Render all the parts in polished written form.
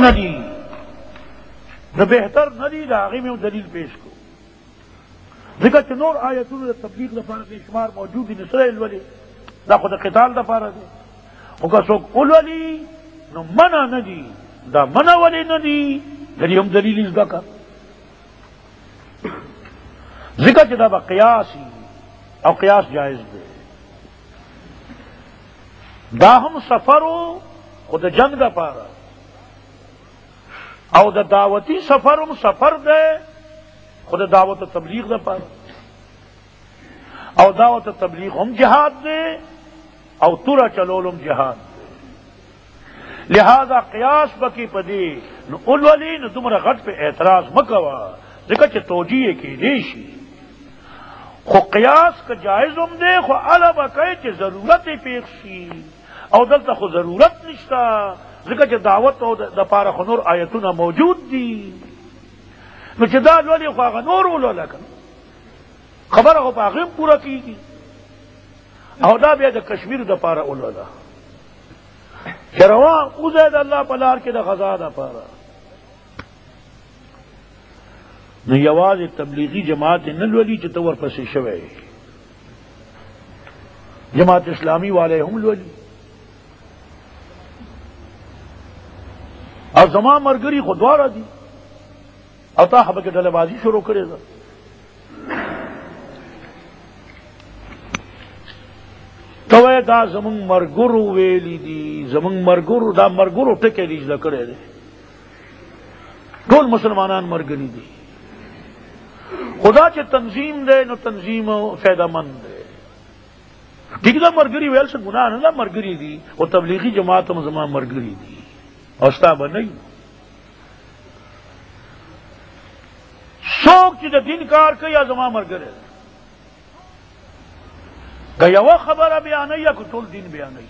ندی نہ بہتر ندی داغی میں دلیل پیش کو ذکر کہ نور آیتون تبلیغ دفار کے شمار موجود ہی نسر الولی دا خود قتال دفار دے ان کا سوک الولی نو منع ندی دا منع ولی ندی دلی ہم دلیل ازدہ کا ذکر کہ دا با قیاس ہی او قیاس جائز دے دا ہم سفرو خود جنگ دا پارا او دا دعوتی سفرم سفر دے خود دعوت تبلیغ دا پارا او دعوت تبلیغ ہم جہاد دے او تورا چلولم جہاد دے لہذا قیاس بکی پدی نو اولولی نو تمہارا غٹ پہ اعتراض مکوا ذکر چھ توجیہ کی دیشی خو قیاس کا جائز ہم دے خو علاوہ کہے چھ ضرورت پیخشی او دلتا خو ضرورت نشتا ذکر چھ دعوت او دا پارا خنور آیتونا موجود دی نو چھ دا لولی خو آغا نور اولا کن خبر خو پاغیم پورا کی گی او دا بیا دا کشمیر دا پارا اولا چھ روان اوزید اللہ پلار کے دا غزا دا پارا نو یواز تبلیغی جماعت نلولی چھ تور پسی شوئے جماعت اسلامی والے ہم لولی اور زمان مرگری خودوارا دی او تا حبک ڈلے بازی شروع کرے دا توے دا زمان مرگرو ویلی دی زمان مرگرو دا مرگرو ٹکے لیج دا کرے دے دول مسلمانان مرگری دی خدا چے تنظیم دے نو تنظیم فیدہ مند دے ٹھیک دا مرگری ویل سے گناہ نہ مرگری دی وہ تبلیغی جماعت ہم زمان مرگری دی اوستابا نہیں شوق چی دا دین کار کئی زمان مرگرے گیا وہ خبر بیانی یا کتول دین بیانی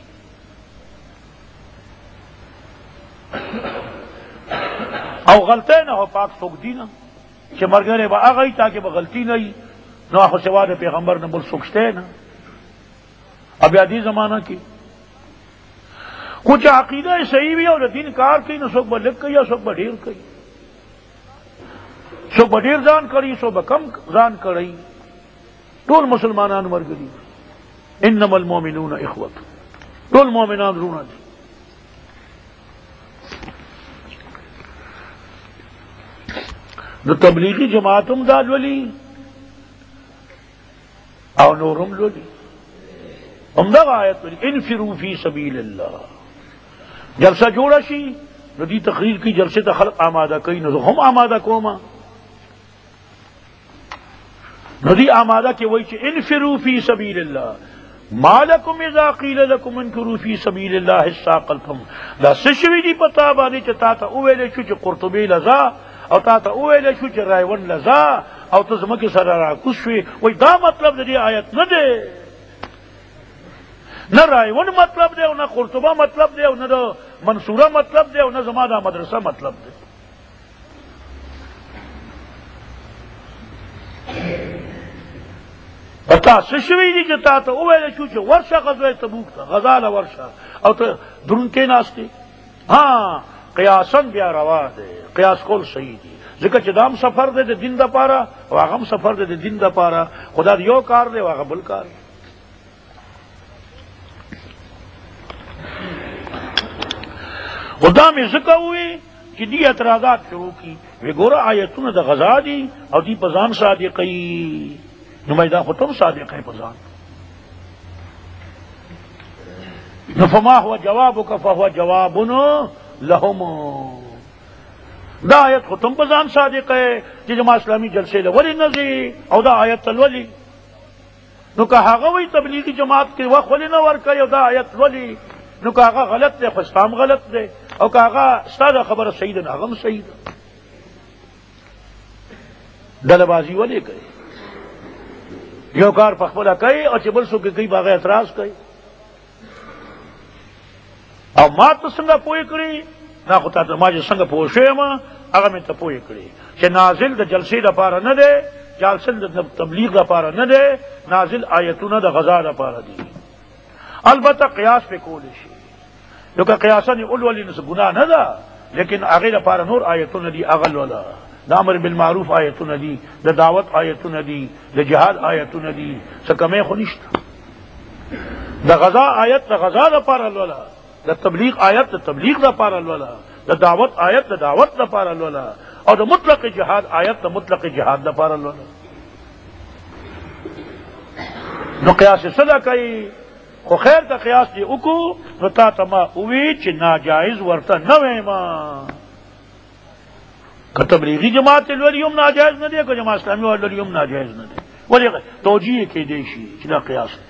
او غلطے نہ ہو پاک سوک دینا کہ مرگرے با آگئی تاکہ با غلطی نہیں نو آخو سواد پیغمبر نے بل سکشتے نا اب یادی زمانہ کی کچھ عقیدہ صحیح بھی اور دین کار کی نو سوک با لکھ کئی یا سوک با ڈیر کئی سوک با ڈیر زان کری سوک با کم زان کری طول مسلمانان مرگری انما المومنون اخوت طول مومنان رونا دی نو تبلیغی جماعتم دا لولی او نورم لولی ہم دا آیت لولی انفروا فی سبیل اللہ جلسہ جوڑا شی نو دی تقریر کی جلسے تا خلق آمادہ کئی نو ہم آمادہ کوما نو دی آمادہ کی وہی چی انفروا فی سبیل اللہ ما لکم اذا قیل لکم انفروا فی سبیل اللہ الساقلتم دا سشوی دی پتا بانی چتا تا اویلے شو چی قرطبی لزا او تا تا اویلے شو چی رائیون لزا او تزمکی سر راکوس شوی وی دا مطلب دی آیت نہ دے نہ رائیون مطلب دے نہ قرطبہ مطلب دے نہ منصورہ مطلب دے نہ زمادہ مدرسہ مطلب دے بتا سشوی دی جتا تا اویلے شو چی ورشا غزوہ تبوک تا غزال ورشا او تا درن کے ناستے ہاں قیاسن بیا روا دے قیاس کول صحیح دی ذکر چی دام سفر دے دے دن دا پارا واغم سفر دے دے دن دا پارا خدا دیو کار دے واغم بل کار خدا میں ذکر ہوئی کہ دی اعتراضات شروع کی وی گورا آیتون دا غزا دی او دی پزان صادقی نمائدہ خطب صادق ہے پزان فما ہوا جوابک فہوا جوابن لہم دا آیت ختم پزان صادق ہے کہ جماعت اسلامی جلسے ولی نزی او دا آیت الولی نو کہا وی تبلیغی جماعت کے وقت ولی نور کئی او دا آیت ولی نو کہا غلط دے خستام غلط دے او کہا استاد خبر سیدن اغم سید دلبازی ولی کئی یو کار پخبلا کئی اور چبل سو کے کئی باغ اعتراض کئی او ما تو سنگا پوئی کری نا خطا تا ما جا سنگا پوشوی ما اگا میں تا پوئی کری چھ نازل دا جلسی دا پارا ندے جالسل دا تبلیغ دا پارا ندے نازل آیتون دا غزا دا پارا دی البتہ قیاس پہ کولشی جو کہ قیاسا نی اولولی نس گناہ ندا لیکن هغې لپاره نور آیتونه دي، اغل ولا د امر بالمعروف آیتونه دي، د دعوت آیتونه دي، د جهاد آیتونه دي، څه کمی خو نشته. د غزا آیت د غزا لپاره لولا، د تبلیغ آیت د تبلیغ لپاره لولا، د دعوت آیت د دعوت لپاره لولا، او د مطلق جهاد آیت د مطلق جهاد لپاره لولا. نو قیاس صدا کوي، خو خیر ته قیاس دی وکړو، نو تا ته ما ووی چې ناجایز ورته نه وایم. که تبلیغی جماعت لولي هم ناجایز نه دی، که جماعت اسلامي ولولي هم ناجایز نه دی. ولې توجیه کېدی شي چې دا قیاس دی.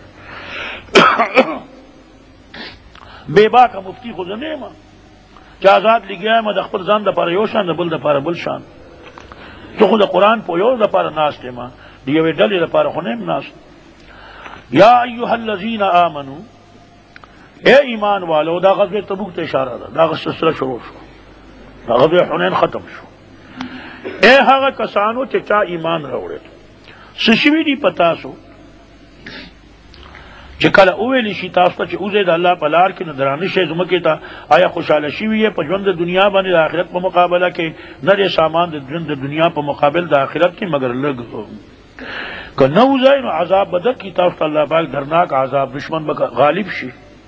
بے باکه مفتی خو زه نه یم چې آزاد لګیا یم د خپل ځان دپاره یو شان، د بل دپاره بل شان. زه خو د قرآن په یو دپاره ناست یم، د یوې ډلې دپاره خو نه یم ناست. یا ایها الذین آمنو، اے ایمان والو، دا غزوه تبوک ته اشاره ده، دا سلسله شروع شو، دا غزوه حنین ختم شو. اے هغه کسانو چې چا ایمان راوړی، څه شوي دي په تاسو چې کله وویل شي تاسو ته چې اوځئ د الله په لار کې، نو درانه شئ ځمکې ته. آیا خوشحاله شوي یې په ژوند د دنیا باندې د آخرت په مقابله کې؟ نه دی سامان د ژوند د دنیا په مقابل د آخرت کې مگر لږ. که نه وځئ نو عذاب به درکړي تاسو ته الله پاک، درناک عذاب، دشمن به غالب شي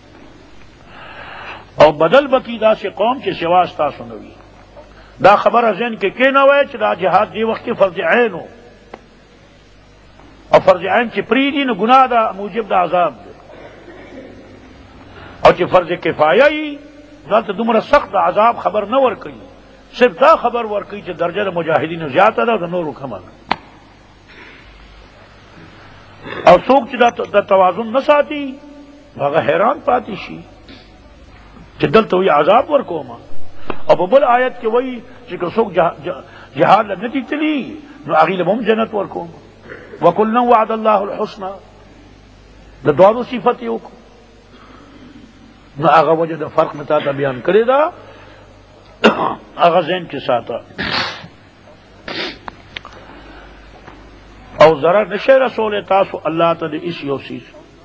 او بدل به کړي داسې قوم چې سوا ستاسو نه وي. دا خبره ذهن کې کېنوئ چې دا جهاد دی وخت کې فرض عین و، او فرض عین چې پرېږدي نو ګناه ده، موجب د عذاب دی. او چې فرض کفایه وي نو هلته دومره سخت د عذاب خبر نه ورکوي، صرف دا خبر ورکوي چې درجه د مجاهدینو زیاته ده او د نورو کمه ده. او څوک چې دا توازن نه ساتي هغه حیران پاتې شي چې دلته وایي عذاب ورکوم، او په بل آیت کې وایي چې که څوک جهاد له نه دي تلي نو هغې له به هم جنت ورکوم. وکلا وعد الله الحسنى، د دواړو صفت یې وکړو. نو هغه وجه د فرق مې تا ته بیان کړې ده، هغه ذهن کې ساته. او ضرر نشي رسول تاسو الله ته د هیڅ یو څیز.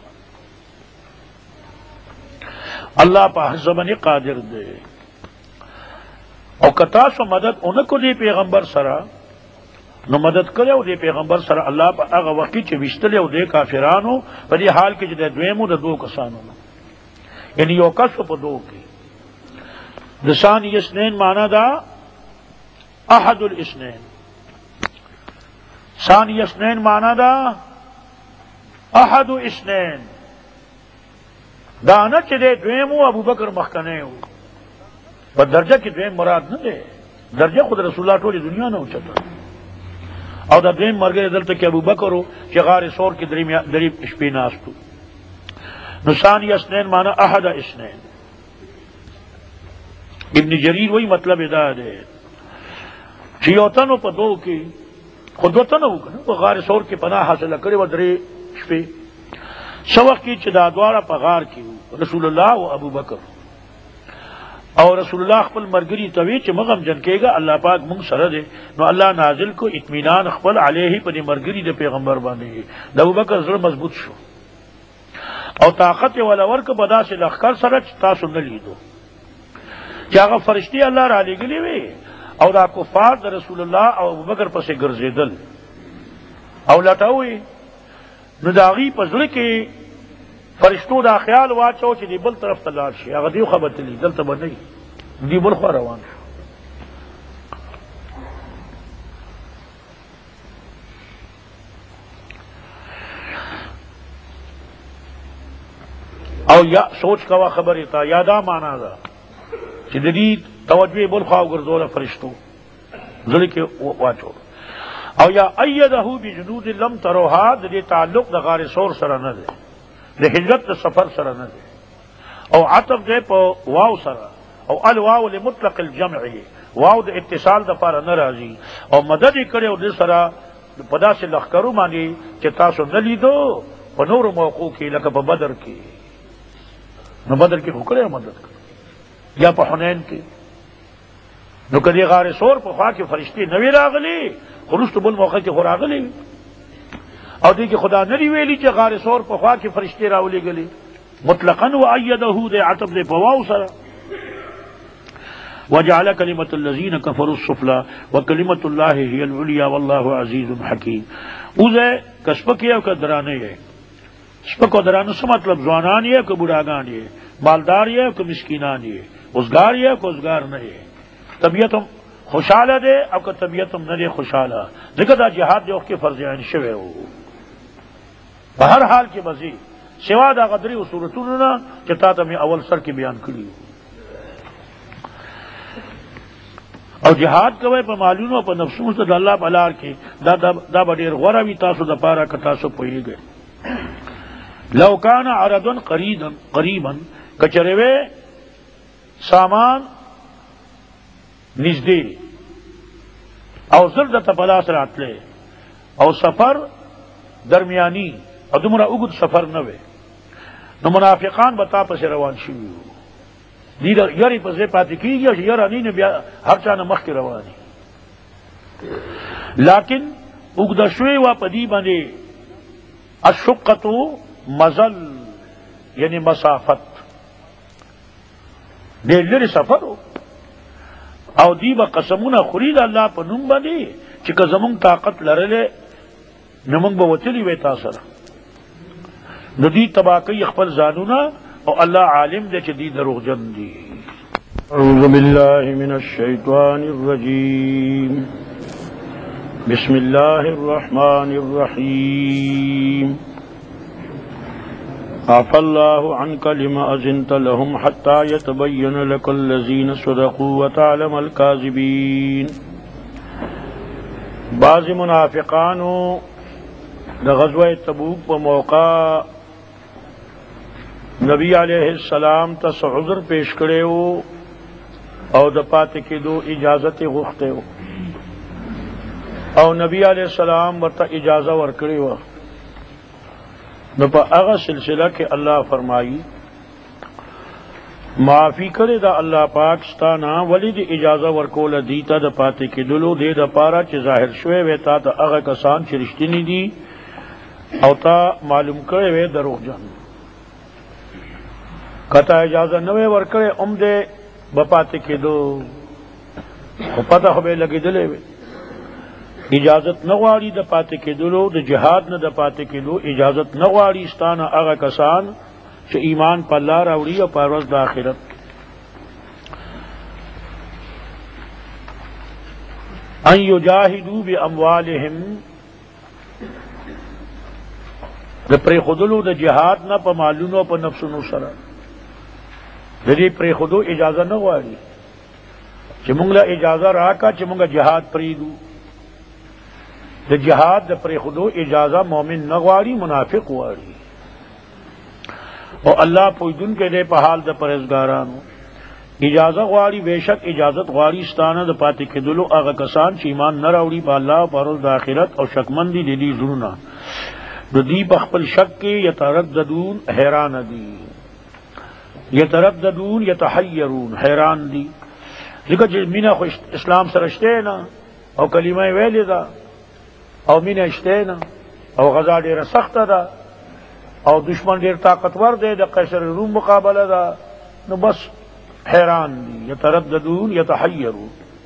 الله په هر زمانه قادر دی. او که تاسو مدد اونکو دی پیغمبر سره، نو مدد کړو دی پیغمبر سره الله په هغه وخت چې وشتلو دی کافرانو په دې حال کې چې د دویمو د دوه کسانو، یعنی یو کس په دوه کې. د ثانی اثنین معنا دا احد الاثنین، ثانی اثنین معنا دا احد اثنین. دا نه چې د دویمو ابوبکر مخکنه و، په درجه کې دویم مراد نه دی، درجه خود رسول الله ټولې دنیا نه اوچته. او دا دویم مرګ دلته کې ابوبکر و چې غار ثور کې درې شپې ناست و. نو ثانی اثنین مانا احد اثنین. ابن جریر وہی مطلب ادا ہے چې یو تنو په دوه کې خود وطن وکنه په غار ثور کې پناه حاصله کړې و درې شپې. څه وخت کې چې دا دواړه په غار کې رسول الله او ابوبکر، او رسول الله خپل مرګري ته وی چې مغم جن کېږي الله پاک مونږ سره دی. نو الله نازل کو اطمینان خپل علیه په دې مرګري د پیغمبر باندې. د ابوبکر زړه مضبوط شو او طاقت ولا ورک په داسې لښکر سره چې تاسو نه لیدو، چې هغه فرشتي الله را لېږلي وي او دا کفار د رسول الله او ابوبکر پسې ګرځېدل او لټوي. نو د هغې په زړه کې فرشتو دا خیال واچو چې دی بل طرف ته لاړ شي، هغه دیو خبر تلی دلته به نه دی بل خوا روان شو. او یا سوچ کوا خبر تا یادا مانا دا چې د دې توجه بل خوا ګرځوله فرشتو زړه کې واچو. او یا ایده بجنود لم تروها، د دې تعلق د غار ثور سره نه دی، د هجرت د سفر سره نه دی. او عطف دی په واو سره، او الواو لمطلق الجمع، واو د اتصال د پاره نه راځي. او مدد یې کړی او د سره په داسې لښکرو باندې چې تاسو نه لیدو په نورو موقعو کې، لکه په بدر کې. نو بدر کې خو کړی مدد کړ، یا په حنین کې. نو که دې غار ثور په خوا کې فرشتې نه وي راغلي، خو وروسته بل موقع کې خو راغلي وي. او دې کې خدا نه دی ویلي چې غار ثور په خوا کې فرشتې راولېږلي، مطلقاً وایده د عطف دی په واو سره. وجعل کلمۃ الذین کفروا السفلی وکلمۃ اللہ ہی العلیٰ واللہ عزیز حکیم. اوزے کسپکی ہے کہ درانے ہے. سپک و درانو سے مطلب زوانان یہ کہ بڑھاگان یہ، مالدار یہ کہ مسکینان یہ، ازگار یہ کہ ازگار نہ یہ. طبیعتم خوشحالہ دے اب کہ طبیعتم نہ دے خوشحالہ ذکر دا جہاد دے کے فرض عین شوے ہو بہر حال کے مزید سوا دا قدری و صورتوں نا چتا تا میں اول سر کی بیان کری ہو. اور جہاد کوئے پا معلوموں پا نفسوں سے دا اللہ پلار کے دا بڑیر غورا بھی تاسو دا پارا کتاسو پوئی گئے. لو کان عرضا قریبا کچروے سامان نزدے او زرد تپلاس راتلے او سفر درمیانی اور دمرا اگد سفر نوے نو منافقان بتا پس روان شوی ہو دیدر یری پس پاتی کی گیا یرانی نے ہر چانا مخ کی روانی لیکن اگد شوی و پدی بنے الشقتو مزل یعنی مسافت دیر لر سفر ہو او دیبا قسمونا خورید اللہ پا نم بندی چکا زمون طاقت لرلے نمونگ با وطلی ویتا سر ندی تباکی اخبر زانونا او اللہ عالم دے چی دی دروغ جن دی. اعوذ باللہ من الشیطان الرجیم بسم اللہ الرحمن الرحیم. عفى الله عنك لما أذنت لهم حتى يتبين لك الذين صدقوا وتعلم الكاذبين. بعض منافقانو دا غزوہ تبوک پر موقع نبی علیہ السلام تا عذر پیش کرے ہو او دا پاتے کے دو اجازت غختے ہو او نبی علیہ السلام ورطا اجازہ ورکڑے ہو نو پا اغا سلسلہ کے اللہ فرمائی معافی کرے دا اللہ پاک ستانا ولی دی اجازہ ورکول دیتا دا پاتے کی دلو دے دا پارا چی ظاہر شوے ویتا دا اغا کسان چی رشتینی دی او تا معلوم کرے وے دروغ جان کتا اجازہ نوے ورکڑے دے بپاتے کی دو پتہ ہو بے لگی دلے وے اجازت نغواری دا پاتے کے دلو دا جہاد نہ دا پاتے کے دو اجازت نغواری استانا اغا کسان چا ایمان پا اللہ راوڑی اور پاروز دا آخرت. ان یجاہدو بی اموالہم دا پری خودلو دا جہاد نہ پا معلومو پا نفسنو سرا دی پری خودو اجازہ نغواری چا منگلا اجازہ راکا چا منگا جہاد پریدو دا جہاد دا پر خودو اجازہ مومن نغواری منافق واری اور اللہ پویدن کے دے پہال دا پرہزگارانو اجازہ غواری بے شک اجازت غواری ستانا دا پاتے کے دلو آغا کسان چیمان نراوڑی پا اللہ پاروز دا آخرت اور شکمندی دی ظلنا دو دی پخپل شک کے یترددون حیران دی یترددون یتحیرون حیران دی ذکر جس مینا خوش اسلام سرشتے نا اور کلمہ ویلی دا او مین اشتینا او غزا دیر سخت دا او دشمن دیر طاقتور دے دا قیصر روم مقابلہ دا نو بس حیران دی یترددون یتحیرون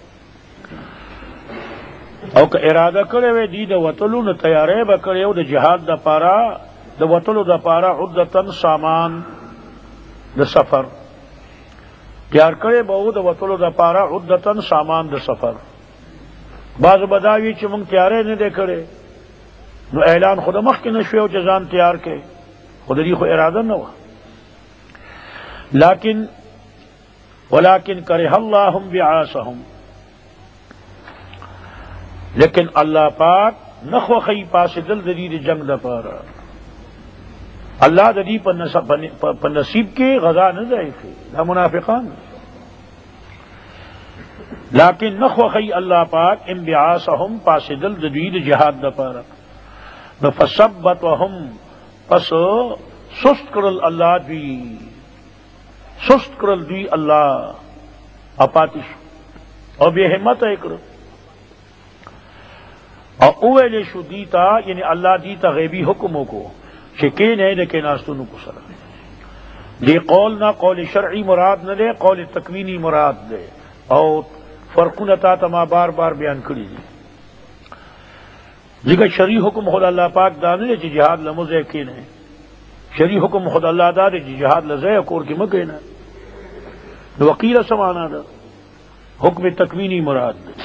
او که ارادہ کرے وے دی دا وطلو نو تیارے با کرے دا جہاد دا پارا دا وطلو دا پارا عدتن سامان دا سفر تیار کرے با دا وطلو دا پارا عدتن سامان دا سفر. بعض بداوی چی منگ تیارے نے دے کرے نو اعلان خود مخ کے نشوے و جزان تیار کے خود دی خود ارادہ نہ ہوا ولیکن کرہ اللہم بعاسہم لیکن اللہ پاک نخو خی پاس دل ددی جنگ دا پارا اللہ ددی پر نصیب کے غذا نہ دے کے دا منافقان لیکن نخوخی اللہ پاک انبعاسہم پاس دل ددوید جہاد دا پارا فثبتہم پس سست کرل اللہ دوی سست کرل دوی اللہ اپاتش اور بے حمت اکر اور اویلے شو دیتا یعنی اللہ دیتا غیبی حکموں کو شکین ہے لیکن ناستونوں کو سر دے قول نہ قول شرعی مراد نہ دے قول تکوینی مراد دے او فرقونه تا ته ما بار بار بیان کړی دي. ځکه شرعي حکم خود الله پاک دا نه چې جهاد لمزه کې نه، شرعي حکم خود الله دا دی چې جهاد لزه کور کې مکه نه. نو وکیل سمانا دا حکم تکوینی مراد دی.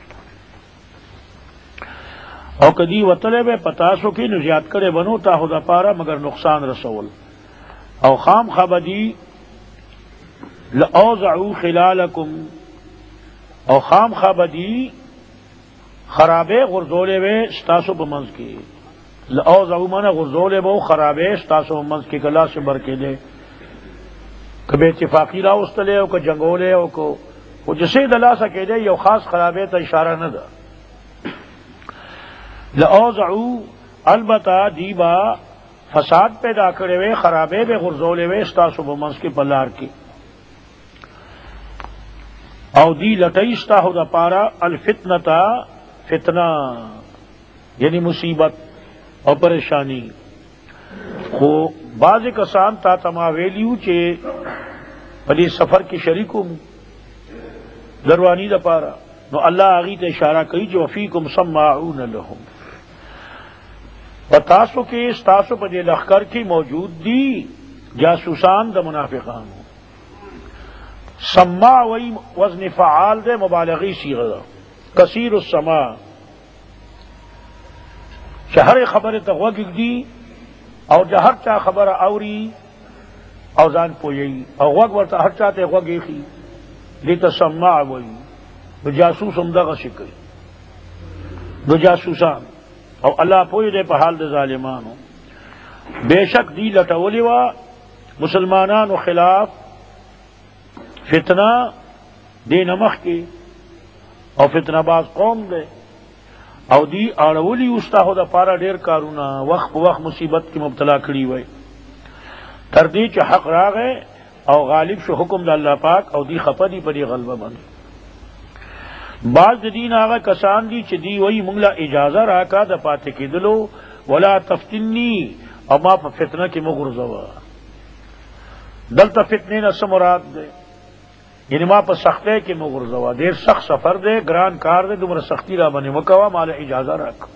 او کدی وطلے بے پتاسو کی نزیاد کرے بنو تا خدا پارا مگر نقصان رسول. او خام خبدی لأوزعو خلالکم، او خام خبدی خرابے غرزولے بے ستاسو بمنز کی. لأوزعو مانا غرزولے بے خرابے ستاسو بمنز کی کلا سے برکے دے، کبھی اتفاقی راوستلے او کہ جنگولے او کو وہ جسے دلا سکے دے یو خاص خرابے تا اشارہ نہ دا. لأوزعو البتہ دیبا فساد پیدا کرے وے خرابے بے غرزولے وے استاسو بمنس کے پلار کی. او دی لٹیستا ہو دا پارا الفتنتا فتنہ یعنی مصیبت اور پریشانی. خو بعض کسان تا تماویلیو چے پلی سفر کی شریکوں دروانی دا پارا نو اللہ آغی تے اشارہ کئی جو فیکم سماعون لہم، پتاسو کے ستاسو پدے لخکر کی موجود دی جاسوسان دا منافقان. سماع وی وزن فعال دے مبالغی صیغہ دا، کثیر السماع شہر خبر تغوگ دی او جہر چا خبر اوری او زان پوئی او غوگ ورطا ہر چاہتے غوگ ایخی لیتا سماع وی دو جاسوس امدغ شکر دو جاسوسان او اللہ پوئی دے پہ حال دے ظالمانو. بے شک دی لٹولی وا مسلمانانو خلاف فتنہ دے نمخ کی او فتنہ باز قوم دے او دی آڑولی استاہو دا پارا دیر کارونا وقت وقت مصیبت کی مبتلا کری وے تردی چ حق راغے او غالب شو حکم دا اللہ پاک او دی خپدی پری غلبہ بند. بعض دین آغا کسان دی چ دی وی منگلا اجازہ راکا دا پاتے کی دلو ولا تفتنی او ما پا فتنہ کی مغرزوا. دلتا فتنے نہ سمراد دے یعنی ما پا سختے کی مغرزوا، دیر سخت سفر دے گران کار دے دمرا سختی را بنے مکوا مالا اجازہ راکا.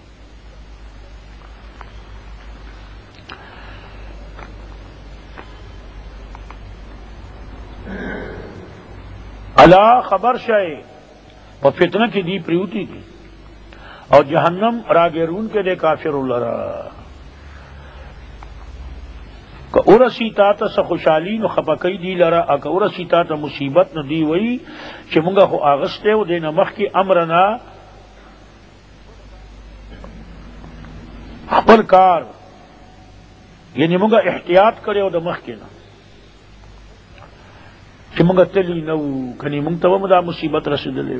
اللہ خبر شائے اور فتنہ کی دی پریوتی تھی اور جہنم راگیرون کے دے کافر لرا کہ ارسی تا تا سخوشالی نو خپکی دی لرا اکا ارسی تا تا مصیبت نو دی وئی چھ منگا خو آغستے و دے نمخ کی امرنا خپل کار یعنی منگا احتیاط کرے و دا مخ کی نا کہ منگا تلی نو کنی منگتا و مدا مصیبت رسید لے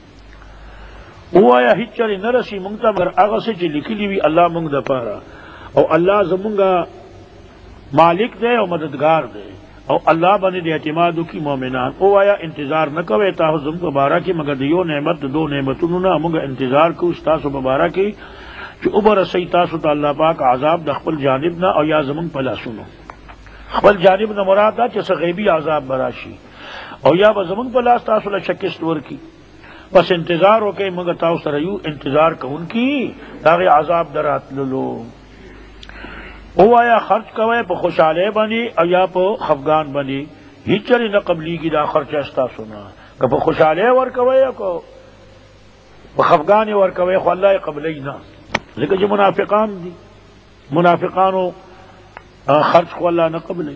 او آیا ہیچ چلی نرسی منگتا مگر آغا سے چی لکھی لیوی اللہ منگ دا پارا او اللہ زمونگا مالک دے او مددگار دے او اللہ بنے دے اعتمادو کی مومنان. او آیا انتظار نکوے تاہو زم کو بارا کی مگر دیو نعمت دو نعمتونونا منگا انتظار کو استاسو بارا کی چی اوبر سی تاسو تا اللہ پاک عذاب دا خپل جانبنا او یا زمون پلا سنو. خپل جانبنا مراد دا چی غیبی عذاب براشی او یا با زمون پلا تاسو لشکست ورکی. بس انتظار ہو کے مگر تاؤ سریو انتظار کا ان کی تاغی عذاب درات للو. او آیا خرچ کوئے پا خوشحالے بنی او یا پا خفگان بنی ہیچ چلی نہ قبلی کی دا خرچ استا سنا کہ پا خوشحالے ور کوئے کو پا خفگان ور کوئے خو اللہ قبلی نا. لیکن جو منافقان دی منافقانو خرچ کو اللہ نہ قبلی.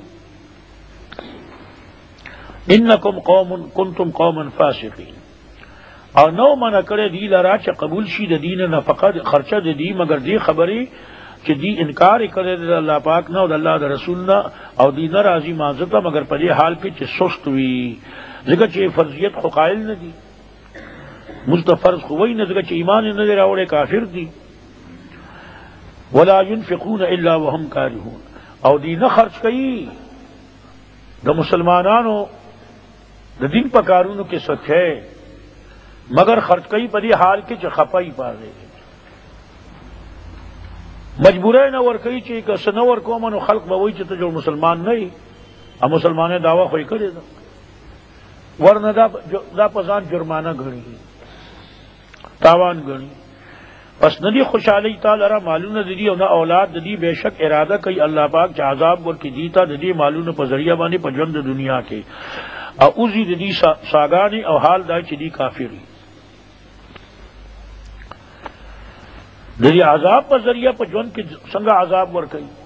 انکم قوم کنتم قوما فاسقین اور نو منع کرے دی لرا چا قبول شی دا دین نفقہ خرچہ دا دی مگر دی خبری چا دی انکار کرے دا اللہ پاک نا دا اللہ دا رسول نا او دی نرازی مانزتا مگر پدی حال کی چا سست ہوئی ذکر چا فرضیت خو قائل نا دی مستفرض خوئی نا ذکر چا ایمان نا دی راوڑے کافر دی. ولا ينفقون الا وهم کارہون او دی نہ خرچ کئی دا مسلمانانو دا دین پکارونو کے سچ ہے مگر خرچ کئی پدی حال کے چ خپائی پا دے مجبورے نہ ور کئی چی کہ سنور کو منو خلق بوئی چ جو مسلمان نہیں اب مسلمان دعویٰ کوئی کرے دا ورنہ دا پزان جرمانہ گھڑی تاوان گھڑی پس ندی خوشحالی تعالی را معلوم ددی او نہ اولاد ددی بے شک ارادہ کئی اللہ پاک چ عذاب ور کی دیتا ددی معلوم په ذریعہ باندې په ژوند دنیا کې او اوزی ددی ساگانی او حال دای چ دی کافری ددی عذاب په ذریعہ په ژوند کې څنګه عذاب ور کئی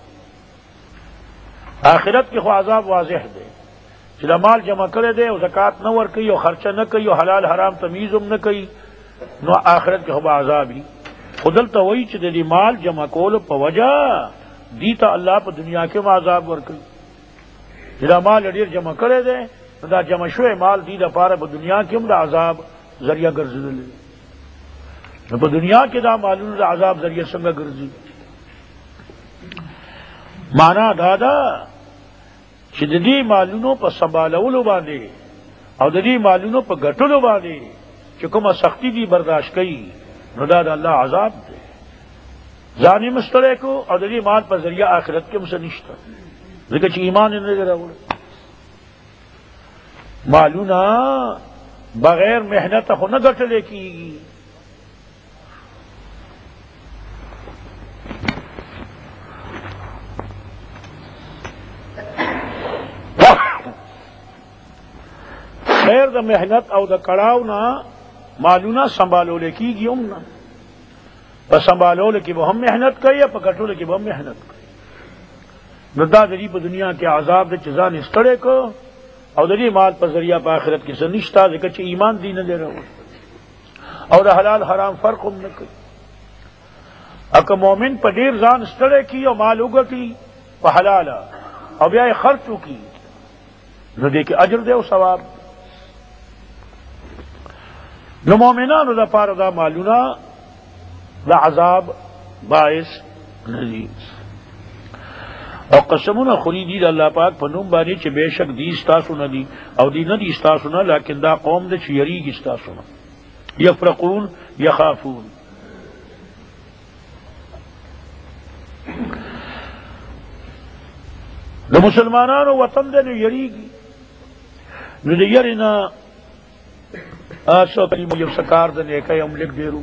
آخرت کې خو عذاب واضح دی چې د مال جمع کړی دی او زکات نه ور کوي او خرچه نه کوي او حلال حرام تمیز هم نه کوي نو آخرت کې خو عذاب وي خودل ته وایي چې د دې مال جمع کول په وجه دیتا الله په دنیا کې عذاب ور کوي چې دا مال ډیر جمع کړی دی دا جمع شوی مال دی د پاره په دنیا کې هم د عذاب ذریعہ ګرځیدل نو په دنیا کې دا مالونو د عذاب ذریعہ څنګه ګرځي معنا دادا چې د دې مالونو په سنبالولو باندې او د دې مالونو په ګټلو باندې چې کومه سختی دی برداشت کوي نو دا د الله عذاب دی ځانې مستړی کو او د دې مال په ذریعہ آخرت کې مسه نشته ځکه چې ایمان یې نه راوړ مالونه بغیر محنت خو نه ګټل کېږي خیر د محنت او د کړاو نه مالونه سنبالول کېږي هم نه په سنبالول کې به هم محنت کوي په ګټلو کې به هم محنت کوي نو دا د دې په دنیا کې عذاب د چې ځان ستړی کو او د دې مال په ذریعہ په آخرت کې څه نشته ځکه چې ایمان دی نه لري او د حلال حرام فرق هم نه کوي اکه مؤمن په ډیر ځان ستړی کی او مال وګټي په حلال او بیا یې خرچ وکړي نو دې کې اجر دی او ثواب نو مومنانو دا پاره دا مالونه دا عذاب باعث ندی او قسمونه خوري دي د الله پاک په نوم باندې چې بهشک دي ستاسو نه دي او دي نه دي ستاسو نه لیکن دا قوم د چې یریږي ستاسو نه یفرقون یخافون د مسلمانانو وطن د یریږي نو د یرینا آسو کلمه یو سکار د نیکه هم لیک ډیرو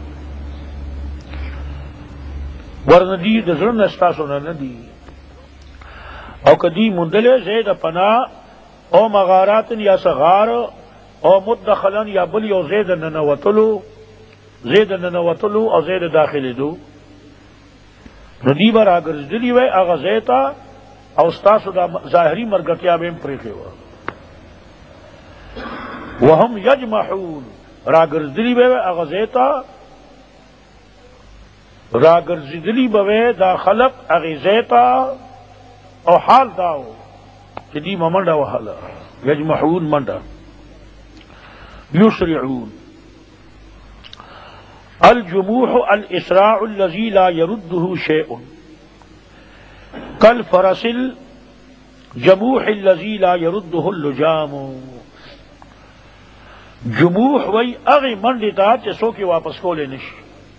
ورندی د زړه نستاسو نه ندی او کدی مندله زید پنا او مغارات یا صغار او مدخلن یا بل یو زید ننوتلو او زید داخل دو ندی برا ګرځدلی وای هغه زیتا او ستاسو د ظاهری مرګتیا به پرېخي و وهم یجمحون راګرځدلی به هغه زیتا راګرځدلی به دا خلق هغه زیتا او حال داو چې دی منډه وهله یجمحون منډه یسرعون الجموح الاسراع الذي لا يرده شيء كالفرس الجموح الذي لا يرده اللجام جموح وی اغی منډه دا چې څوک واپس کولې نشي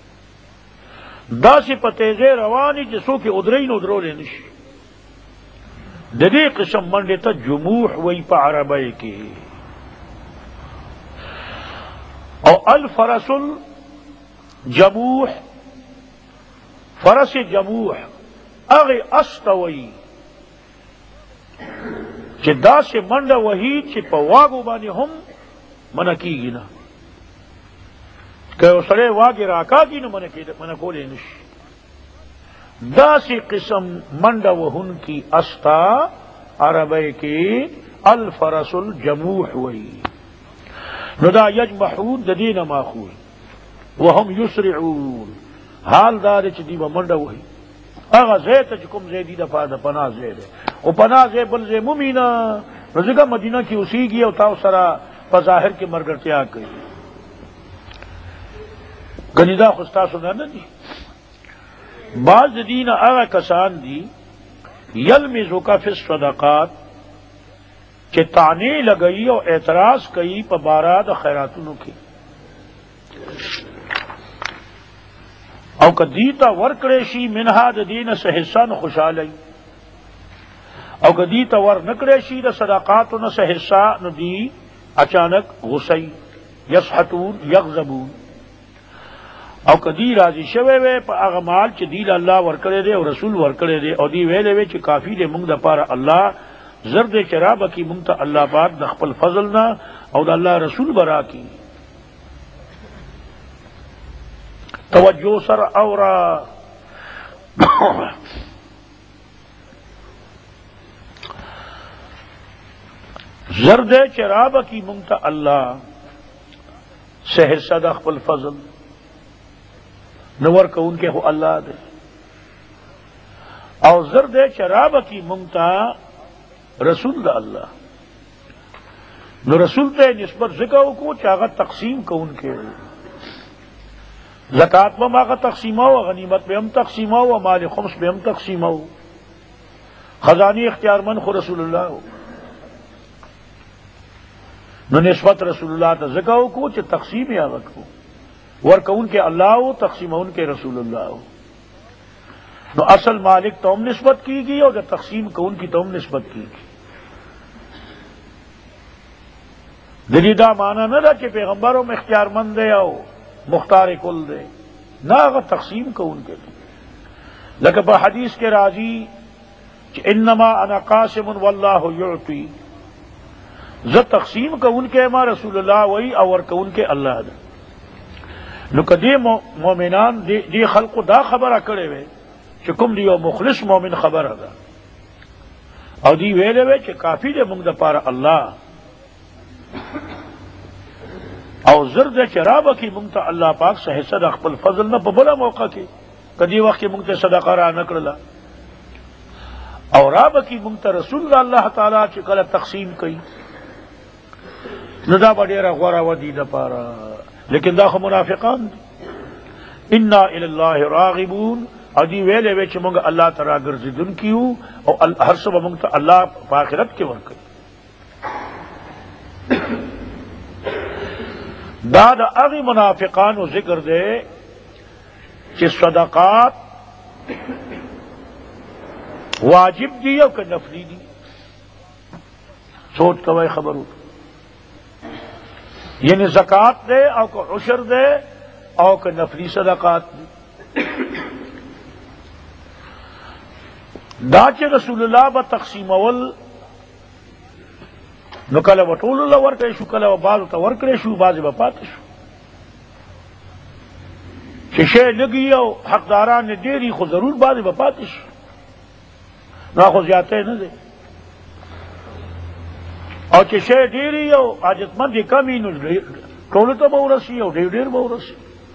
داسې په تیزه رواني چې څوک ادرین ادرولې نشي د دې قسم منډه ته جموح وی په عربی کې او الفرس الجموح فرس جموح اغی استوي چې داسې منډه وهي چې په واګو باندې هم منع کیږي نه که سړی واګې راکاږي نو منع کولی نشي داسې قسم منډه وهونکي استا عربی کې الفرس الجموح وی نو دا یجمحون د دې نه ماخوذ وهم یسرعون حال دا چې دی به منډه وهي هغه ځای ته چې کوم ځای دی د پناه ځای دی او پناه ځای بل ځای مومینه نو ځکه مدینه کې اوسېږي او تاسو سره په ظاهر کې مرګرتیا کوي ګنې دا خو ستاسو نه دي بعض دین هغه کسان دي یلمزک فی الصدقات چې طعنې لګوي او اعتراض کوي په باره د خیراتونو کې او کدیتا ورکړې شي منها د دین سه حصہ نه خوشاله او کدیتا ور نکړې شي د صدقاتو نه سه حصہ نه دی اچانک غصی یسحتون یغضبون او کدی راضی شوه وی په هغه مال چې دی الله ورکړی دی او رسول ورکړی دی او دی ویلې وی چې کافی دی موږ د پاره الله زرد شراب کی موږ ته الله پاک د خپل فضل نه او د الله رسول برا کی توجه سر اورا زرد شراب کی موږ ته الله سے حصہ د خپل فضل نور کو ان کے ہو اللہ دے او زرد شراب کی منگتا رسول دا اللہ نو رسول تے نسبت ذکر کو چاغت تقسیم کو ان کے زکات میں ماغا تقسیم ہو غنیمت میں ہم تقسیم ہو مال خمس میں ہم تقسیم ہو خزانی اختیار من خو رسول اللہ ہو نو نسبت رسول اللہ تا ذکر کو چا تقسیم یا رکھو ورک ان کے اللہ ہو تقسیم ان کے رسول اللہ ہو نو اصل مالک تو ہم نسبت کی گئی اور تقسیم کو ان کی تو ہم نسبت کی گئی دلیدہ مانا نہ رہا کہ پیغمبروں میں اختیار مند دے او مختار کل دے نہ اگر تقسیم کو ان کے لیکن حدیث کے راضی کہ انما انا قاسم واللہ یعطی ز تقسیم کو ان کے ماں رسول اللہ وہی اور کو ان کے اللہ دے نو کدی مومنان دی خلق دا خبر کرے وے کہ کم دیو مخلص مومن خبر ادا او دی ویلے وے کہ کافی دے منگ دا پارا اللہ او زرد چراب کی منگتا اللہ پاک سے حصہ دا خپل فضل نہ بلا موقع کی کدی وقت کی منگتے صدقہ را نکرلا او راب کی منگتا رسول اللہ تعالی چکل تقسیم کی ندا بڑیرا غورا ودی دا پارا لیکن دا خو منافقان انا الاللہ راغبون ادی ویلے ویچ منگ اللہ تعالی گرزدن کیو او ہر سب منگ تا اللہ پاخرت کے ورک دا اغی منافقان و ذکر دے کہ صدقات واجب دی او کہ نفلی دی سوچ کوئی خبر ہو یعنی زکات دے او کو عشر دے او کہ نفلی صدقات دے دا چې رسول الله با تقسیم اول نو کله وټول الله ورکړې شو کله بعض ته ورکړې شو بعض به پاتې شو چې شی لګي او حقداران ډېری خو ضرور بعض به پاتې شو نو خو زیاته نه دي او چې شی ډېری او حاجتمند دي کمی نو ټول ته به ورسي او ډېر به ورسي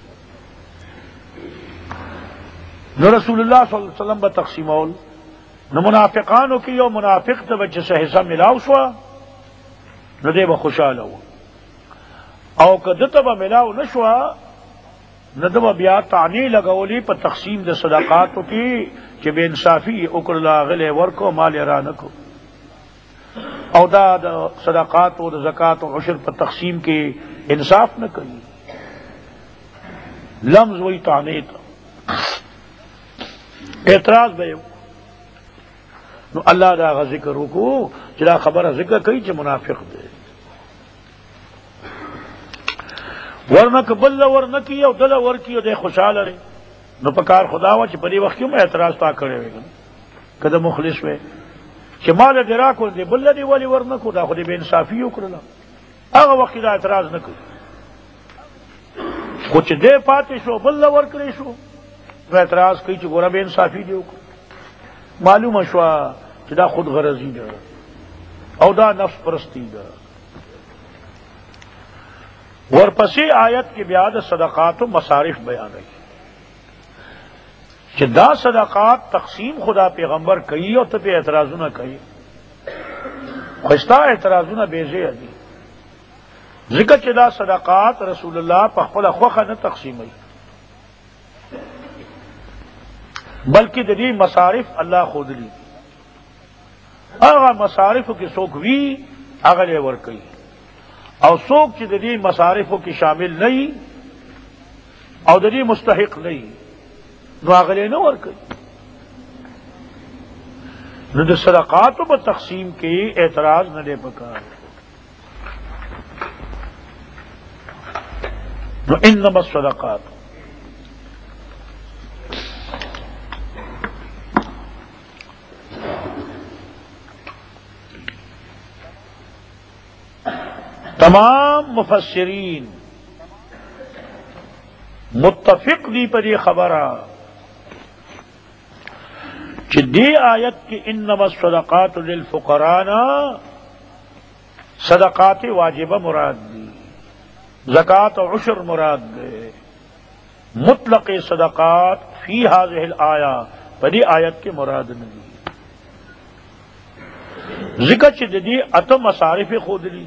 نو رسول الله صلی الله علیه وسلم به تقسیم اول نو منافقانو کی یو منافق ته بچ سے حصہ ملاو شو نو دې به خوشاله و او کده ته به ملاو نشو نو دې بیا تعنی لګولې په تقسیم د صدقاتو کې چې بے انصافی وکړه غلې ورکو مال را نکو او دا د صدقات او د زکات او عشر په تقسیم کې انصاف نہ کوي لمز وہی تعنی اعتراض به نو اللہ دا غا ذکر رکو چلا خبر ذکر کئی چھ منافق دے ورنک بل ورنکی او دل ورکی او دے خوشحال رہے نو پکار خدا ہوا چھ پری وقت کیوں میں اعتراض تا کرے ہوئے گا کدھا مخلص ہوئے چھ مال درا کر دے بل دی والی ورنکو دا خودی بے انصافی اکرلا آغا وقت دا اعتراض نکو کچھ دے پاتے شو بل ورکرے شو نو اعتراض کئی چھ گورا بے انصافی دے اکر معلوم شوا کہ دا خود غرضی دا او دا نفس پرستی دا ورپسی آیت کی بیاد صدقات و مصارف بیان ہے کہ دا صدقات تقسیم خدا پیغمبر کئی اور تب اعتراضوں نہ کئی خستہ اعتراضوں نہ بیزے ادی ذکر چدا صدقات رسول اللہ پخپل خوخہ نہ تقسیم ہوئی بلکہ دلی مصارف اللہ خود لی اغا مصارف کی سوک وی اغلے ورکی او سوک چی دلی مصارف کی شامل نہیں او دلی مستحق نہیں نو اغلے نہ ورکی نو د صدقات و تقسیم کی اعتراض نہ لے پکا انما الصدقات تمام مفسرین متفق دی پر یہ خبرہ کہ دی آیت کی انما الصدقات للفقراء صدقات واجبہ مراد دی، زکوٰۃ و عشر مراد دے، مطلق صدقات فی هذه الآیہ پدی آیت کے مراد نہیں ذکر چھ دی اتم مصارف خود لی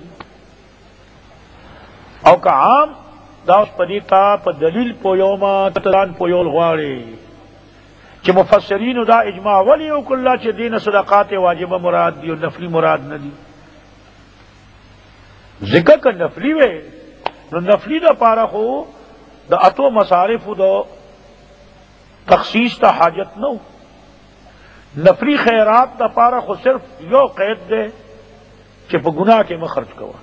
او کا عام داس پدی تا پا دلیل پویوما تتلان پویول غواری کہ مفسرین دا اجماع ولی او کلا چھ دین صدقات واجبہ مراد دی اور نفلی مراد نہ دی ذکر کا نفلی وے نو نفلی دا پارا خو دا اتو مصارف دا تخصیص تا حاجت نو نفلی خیرات دا پارا خو صرف یو قید دے کہ پا گناہ کے میں خرچ کوا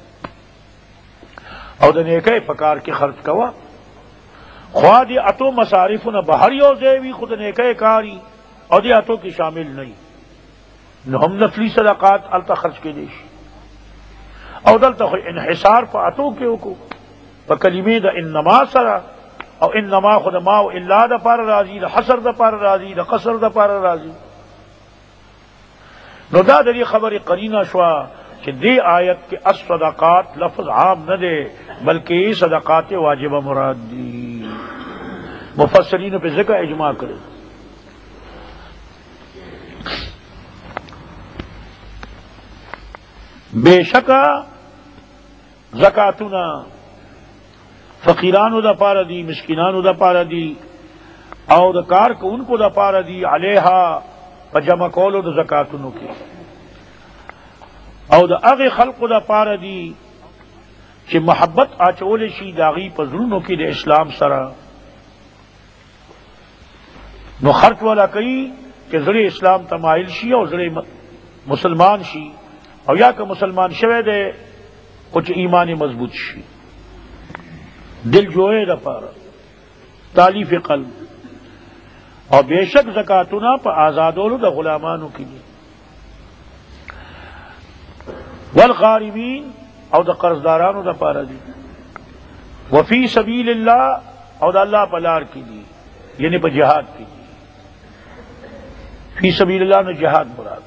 او دا نیکے پکار کے خرچ کوا خواہ دی اتو مصارف نہ بہر یو زیوی خود نیکے کاری اور دی اتو کی شامل نہیں نو ہم نفلی صدقات التا خرچ کے دیش او دلتا خوی انحصار پا اتو کے اوکو پا کلمی دا انما سرا او انما خود ما و اللہ دا پار راضی دا حسر دا پار راضی دا قصر دا پار راضی نو دا دلی خبر قرینہ شوا کہ دی آیت کے الصدقات لفظ عام نہ دے بلکہ یہ صدقات واجبہ مراد دی مفسرین پہ ذکر اجماع کرے بے شکا زکاتنا فقیرانو دا پارا دی مسکینانو دا پارا دی او دا کار کو ان کو دا پارا دی علیہا پجمع کولو دا زکاتنو کی او دا اغی خلق دا پارا دی کہ محبت آچول شی داغی پزرونو کی دا اسلام سرا نو خرچ والا کئی کہ زر اسلام تمائل شی او زر مسلمان شی او یا کہ مسلمان شوے دے کچھ ایمان مضبوط شی دل جوئے دا پارا تالیف قلب اور بے شک زکاتنا پا آزادولو دا غلامانو کی لیے والغارمین او دا قرضدارانو دا پارا دی وفی سبیل اللہ او دا اللہ پلار کی دی یعنی پا جہاد کی دی فی سبیل اللہ نے جہاد مراد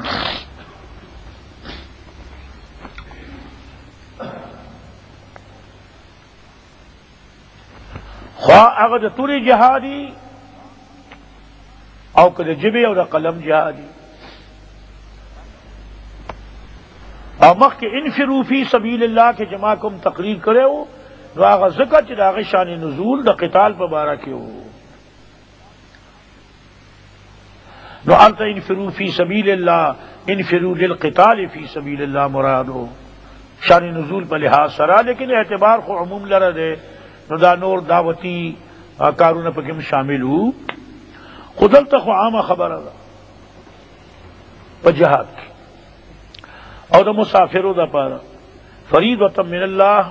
خواہ اگر دا توری جہادی او کد جبے او دا قلم جہادی اور مخ کے انفرو فی سبیل اللہ کے جماع کم تقریر کرے ہو نو آغا ذکر چی دا آغا شان نزول دا قتال پا بارا کے ہو نو انتا انفرو فی سبیل اللہ انفرو للقتال فی سبیل اللہ مراد ہو شان نزول پا لحاظ سرا لیکن اعتبار خو عموم لرد ہے نو دا نور دعوتی کارون پا کم شامل ہو خودلتا خو عام خبر دا پا جہاد کی او دا مسافرو دا پارا فریضۃ من اللہ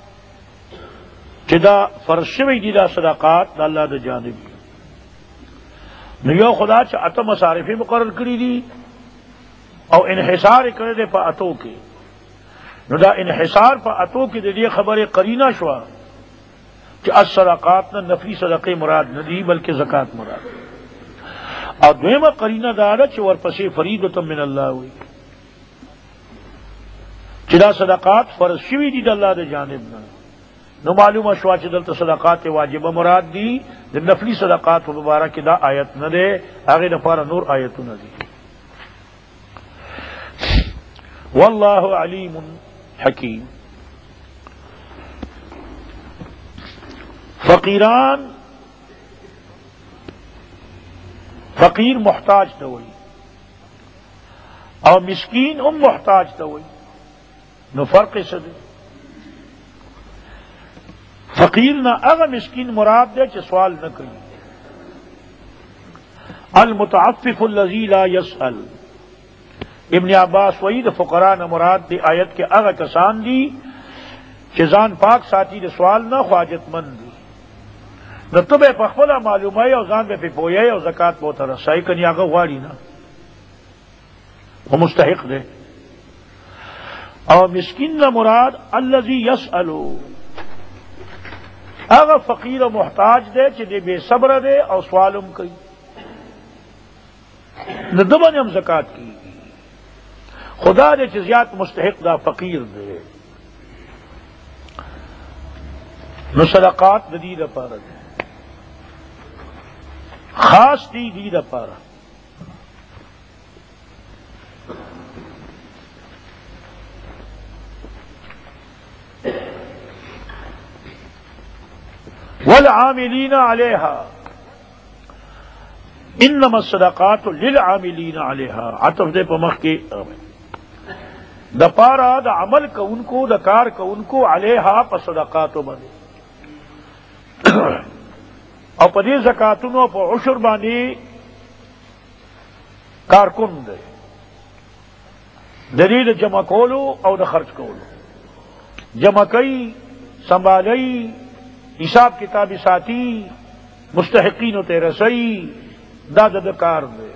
چدا فرشوی دی دا صدقات دا اللہ دا جانب نو یو خدا چا اتا مصارفی مقرر کری دی او انحصار کرے دے پا اتو کے نو دا انحصار پا اتو کے دے خبر قرینہ شوا کہ الصدقات نا نفلی صدقے مراد ندی بلکہ زکات مراد اور دویمہ قرینہ دارا چا ورپسے فریضۃ من اللہ ہوئی چدا صدقات فرض شوی دی دا اللہ دے جانب نا نو معلوم شوا چا دلتا صدقات واجبہ مراد دی دا نفلی صدقات و مبارک دا آیت نہ دے آگے نفارا نور آیتو نہ دی واللہ علیم حکیم فقیران فقیر محتاج تا ہوئی اور مسکین محتاج تا ہوئی نو فرق سدے فقیر نہ اگر مسکین مراد دے چھ سوال نہ کری المتعفف الذی لا يسأل ابن عباس وعید فقراء نہ مراد دی آیت کے اگر کسان دی چھ زان پاک ساتھی دے سوال نہ خواجت مند نو ته به په خپله معلوموي او ځان به پې پوهیږي او زکات به ورته رسوي، کنې هغه غواړي نه، خو مستحق دی. او مسکین نه مراد الذي يسألو، هغه فقیر او محتاج دی چې دی بے صبر دی او سوالم کوي، نو ده باندې هم زکات کیږي. خدا دې چې زیات مستحق دا فقیر دی. نو صدقات د دې لپاره دی، خاص دی دې لپاره. والعاملین علیہا، انما الصدقات للعاملین علیہا، عطف دے پا مخ کے دا پارا دا عمل کا ان کو دا کار کا ان کو علیہا پا صدقاتو بنے او پا دی زکاتونو پا عشر بانی کارکن دے، دلیل جمع کولو او دا خرچ کولو، جمع کئی، سنبھالی، حساب کتاب ساتھی، مستحقین تے رسئی، دا کار دے.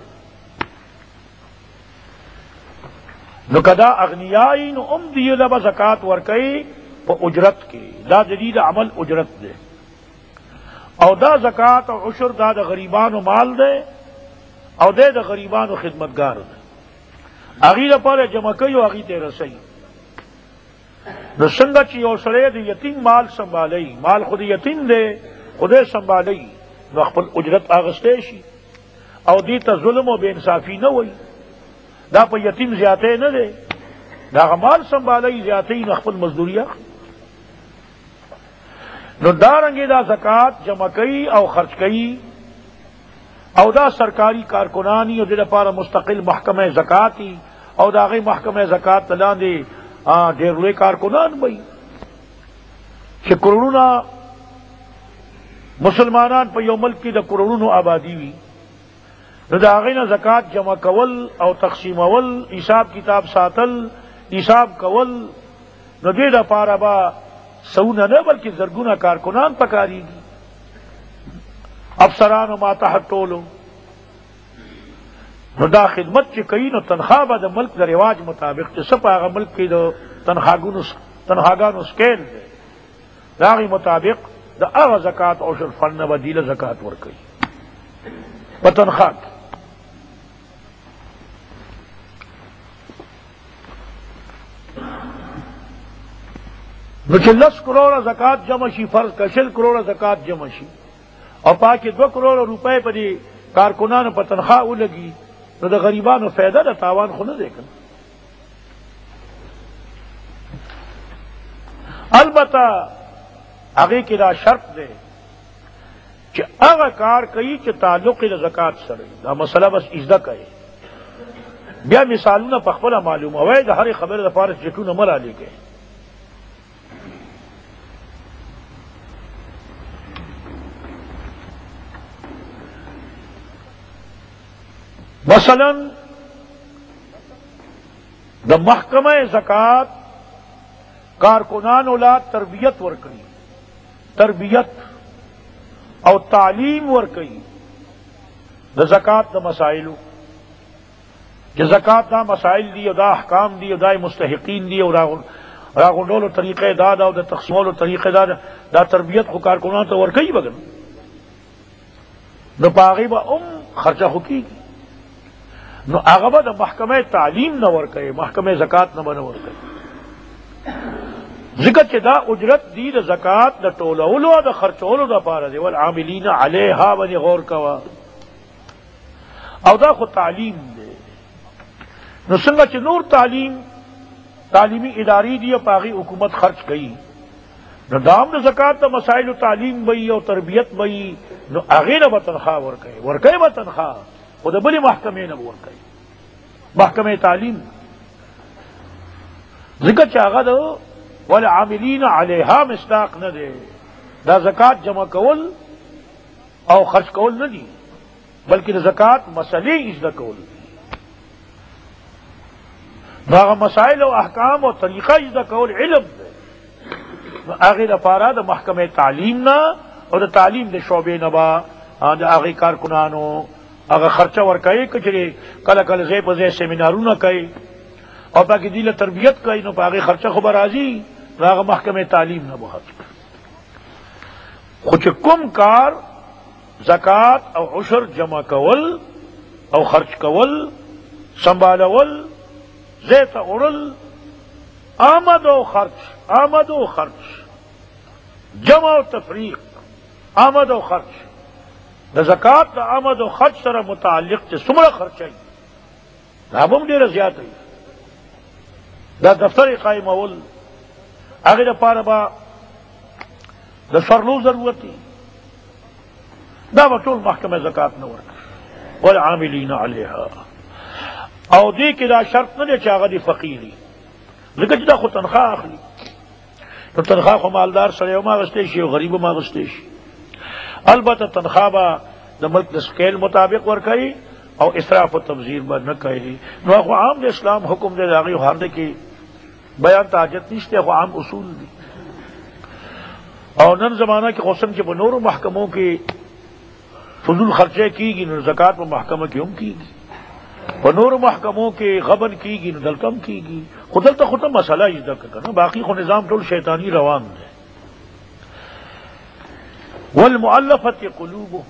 نو کدا اغنیائی نو دیو لبا زکات ورکئی پا اجرت کی، دا جدید عمل اجرت دے. او دا زکات او عشر دا غریبانو مال دے، او دے دا غریبانو خدمتگار دے، اغیر پر جمع کئی و اغیر تے رسئی. نو څنګه چې یو سړی د یتیم مال سنبھالی، مال خود یتیم دی خدای سنبھالی، نو خپل اجرت اغستی شي او دې ته ظلم او بے انصافی نه وای، دا په یتیم زیاتی نه دی، دا مال سنبھالی زیاتی نو خپل مزدوری اخلي. نو دارنګې دا زکات جمع کوي او خرچ کوي، او دا سرکاری کارکنانی او د لپاره مستقل محکمه زکاتی، او دا غي محکمه زکات لاندې ډېر لوی کارکنان وي چې کروڑونه مسلمانان په یو ملک کې د کروڑونو آبادی وي، نو د هغې نه زکات جمع کول او تقسیمول، حساب کتاب ساتل، حساب کول، نو دې دپاره به سونه نه بلکې زرګونه کارکنان پکارېږي، افسرانو ما تحت ټولو. نو دا خدمت چې کوي نو تنخواه به د ملک د رواج مطابق چې څه په هغه ملک کې د تنخواګانو سکیل دی، د هغې مطابق د هغه زکات او عشر فن نه به دې له زکات ورکوي په تنخواه کې. نو چې 10 کروڑه زکات جمع شي، فرض کا 20 کروڑه زکات جمع شي، او پاکې 2 کروڑه روپۍ په دې کارکنانو په تنخواه ولګي، نو د غریبانو فایده د تاوان خو نه دی کنه. البته هغې کې دا شرط دی چې هغه کار کوي چې تعلق یې د زکات سره، دا مسله بس ازده کوي. بیا مثالونه په خپله معلوموئ، د هرې خبرې لپاره چټونه مه رالیږئ. مثلا د محکمه زکات کارکنانو لا تربیت ورکړي، تربیت او تعلیم ورکړي د زکات د مسائلو، چې زکات دا مسائل دي او دا احکام دي او دا مستحقین دي او راغونډولو طریقې دا او د تقسیمولو طریقې دا تربیت خو کارکنانو ته ورکړي بګن، نو په هغې به خرچه خو کېږي. نو هغه به د محکمه تعلیم نه ورکوي، محکمه زکات نه به نه ورکوي، ځکه چې دا اجرت دی د زکات د ټولولو او د خرچولو دپاره دی. والعاملین علیها باندې غور کوه، او دا خو تعلیم دی. نو څنګه چې نور تعلیمی ادارې دي او په هغې حکومت خرچ کوي، نو دا هم د زکات د مسایلو تعلیم وي او تربیت وي، نو هغې نه به تنخواه ورکوي به تنخواه، خو د بلې محکمې نه به ورکوي، محکمه تعلیم، ځکه چې هغه د والعاملین علیها مصداق نه دی. دا زکات جمع کول او خرچ کول نه دي، بلکې د زکات مسلې ازده کول دي. هغه مسائل او احکام او طریقه ازده کول علم دی، نو هغې لپاره د محکمه تعلیم نه اور تعلیم دے شعبے نبا آگے کارکنانو اگر خرچہ ورکائے کچرے کل کل زی پزے سیمیناروں نہ کئے اور باقی دل تربیت کئی نو پاگے خرچہ خبر آزی راغ محکمہ تعلیم نہ بہت کچھ کم کار زکات او عشر جمع کول او خرچ کول سنبھالول زیت اڑل آمد و خرچ جمع و تفریق آمد و خرچ دا زکات دا آمد و خرچ سره متعلق تے سمرا خرچ ہے رابم دیر زیادہ دا دفتر قائم اول آگے دا پارا با دا سرلو ضرورتی دا بطول محکمہ زکات نورک والعاملین علیہا او دی که دا شرط نه دی چې هغه دی فقیری ځکه چې دا خو تنخواه اخلي نو تنخواه خو مالدار سړی هم اخیستی شي او غریب هم اخیستی شي البته تنخواه به د ملک د سکیل مطابق ورکوي او اسراف و تبذیر به نه کوي نو خو عام د اسلام حکم دی د هغې هر دی کې بیان ته حاجت نشته خو عام اصول دي او نن زمانہ کې خصوصاً چې په نورو محکمو کې فضول خرچه کیږي نو زکات په محکمه کې هم کیږي په نور محکموں کې غبن کیږي نو دلته هم کیږي خو دلته خو ته مسله یې زده کړه باقي خو نظام ټول شیطانی روان دی والمؤلفة قلوبهم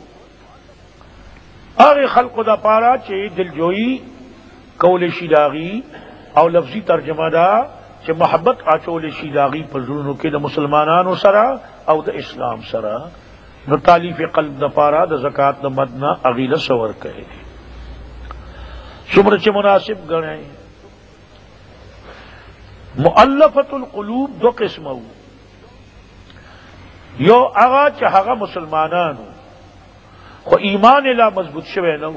هغه خلقو دا پارا چې دلجویی کول شي داغي او لفظي ترجمه دا چې محبت اچول شي داغي په زړونو کې د مسلمانانو سره او د اسلام سره نو تالیف قلب دا پارا د زکات د مدنا اغیله سور کوي سمر چه مناسب گنے مؤلفت القلوب دو قسمو یو اغا چه هغه مسلمانانو خو ایمان لا مضبوط شوه نو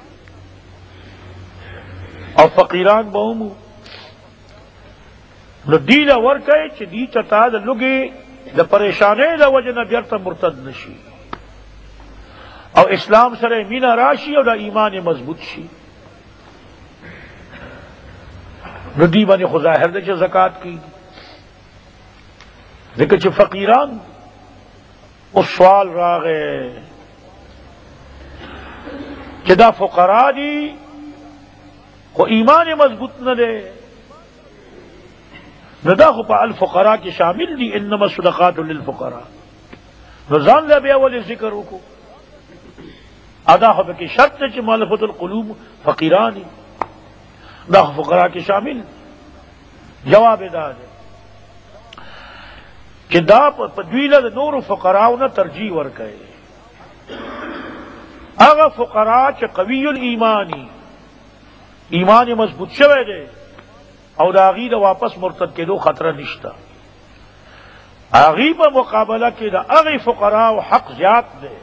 او فقیران بهمو نو دیل ورکه چې دی چتا د لږه د پریشانې د وجه نه بیرته مرتد نشي او اسلام سره مینا راشي او د ایمان مضبوط شي ندی باندې خو ظاهر ده چې زکات کی ځکه چې فقیران او سوال راغې چې دا فقرا دي خو ایمان مضبوط نه ده نو دا خو په الفقراء کې شامل دي انما الصدقات للفقراء نو ځان له بیا ولې ذکر وکړو ادا خو به کې شرط چې مؤلفة القلوب فقیرانی دا فقراء کے شامل جواب دا دے کہ دا پدویلہ نور فقراء نہ ترجیح ورکے اگا فقراء چ قوی الایمانی ایمان مضبوط شوے دے او دا غی دا واپس مرتد کے دو خطرہ نشتا غیب مقابلہ کے دا اغی فقراء حق زیاد دے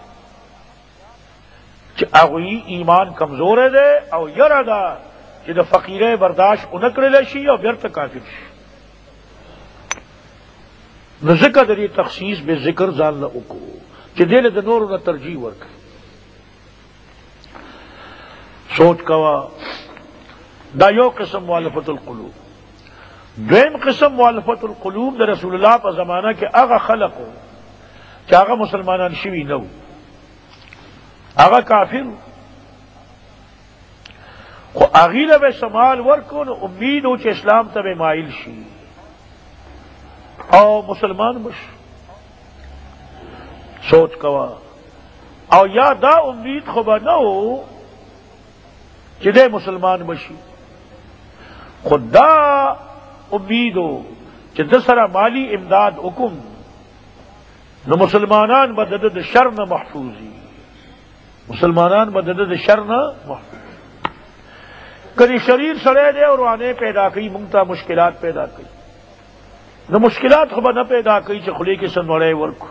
چ اغی ایمان کمزور دے او یرا دا چې د فقیره برداشت اونکړل شي او بیرته کافر شي نو ذکر دې تخصیص به ذکر ځان له وکړو چې دې له نورو نه ترجیح ورکړي سوچ کوا دا یو قسم مؤلفة القلوب دویم قسم مؤلفة القلوب د رسول الله په زمانہ کې هغه خلقو چې هغه مسلمانان شوي نو هغه کافر خو اغیله به شمال ورکو نو امید و چې اسلام ته مایل شي او مسلمان بش سوچ کوا او یا دا امید خو به نه و چې دې مسلمان بشي خدا امیدو چې د سره مالی امداد حکم نو مسلمانان به د شر نه محفوظي مسلمانان به د شر نه محفوظ کدی شریر سڑے دے اور آنے پیدا کی منگتا مشکلات پیدا کی نو مشکلات خبر نہ پیدا کی چخلی کے سنوڑے ورک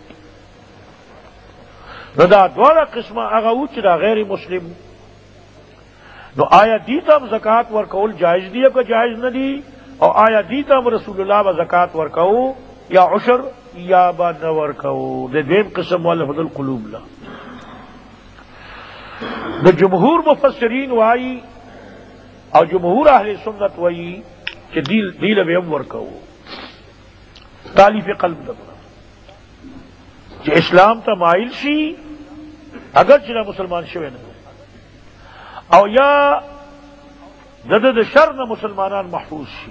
نو دا دوارا قسمہ اغاوچ دا غیر مسلم نو آیا دیتم زکات ورکول جائز دیا کہ جائز نہ دی اور آیا دیتم رسول اللہ با زکات ورکو یا عشر یا با نہ ورکو دے دویم قسم مؤلفة القلوب لا نو جمہور مفسرین وائی اور جمہور اہل سنت وئی کہ دل بے ورکو تالیف قلب دبنا چې اسلام ته مایل شي اگر چې مسلمان شوی نه او یا د شر نه مسلمانان محفوظ شي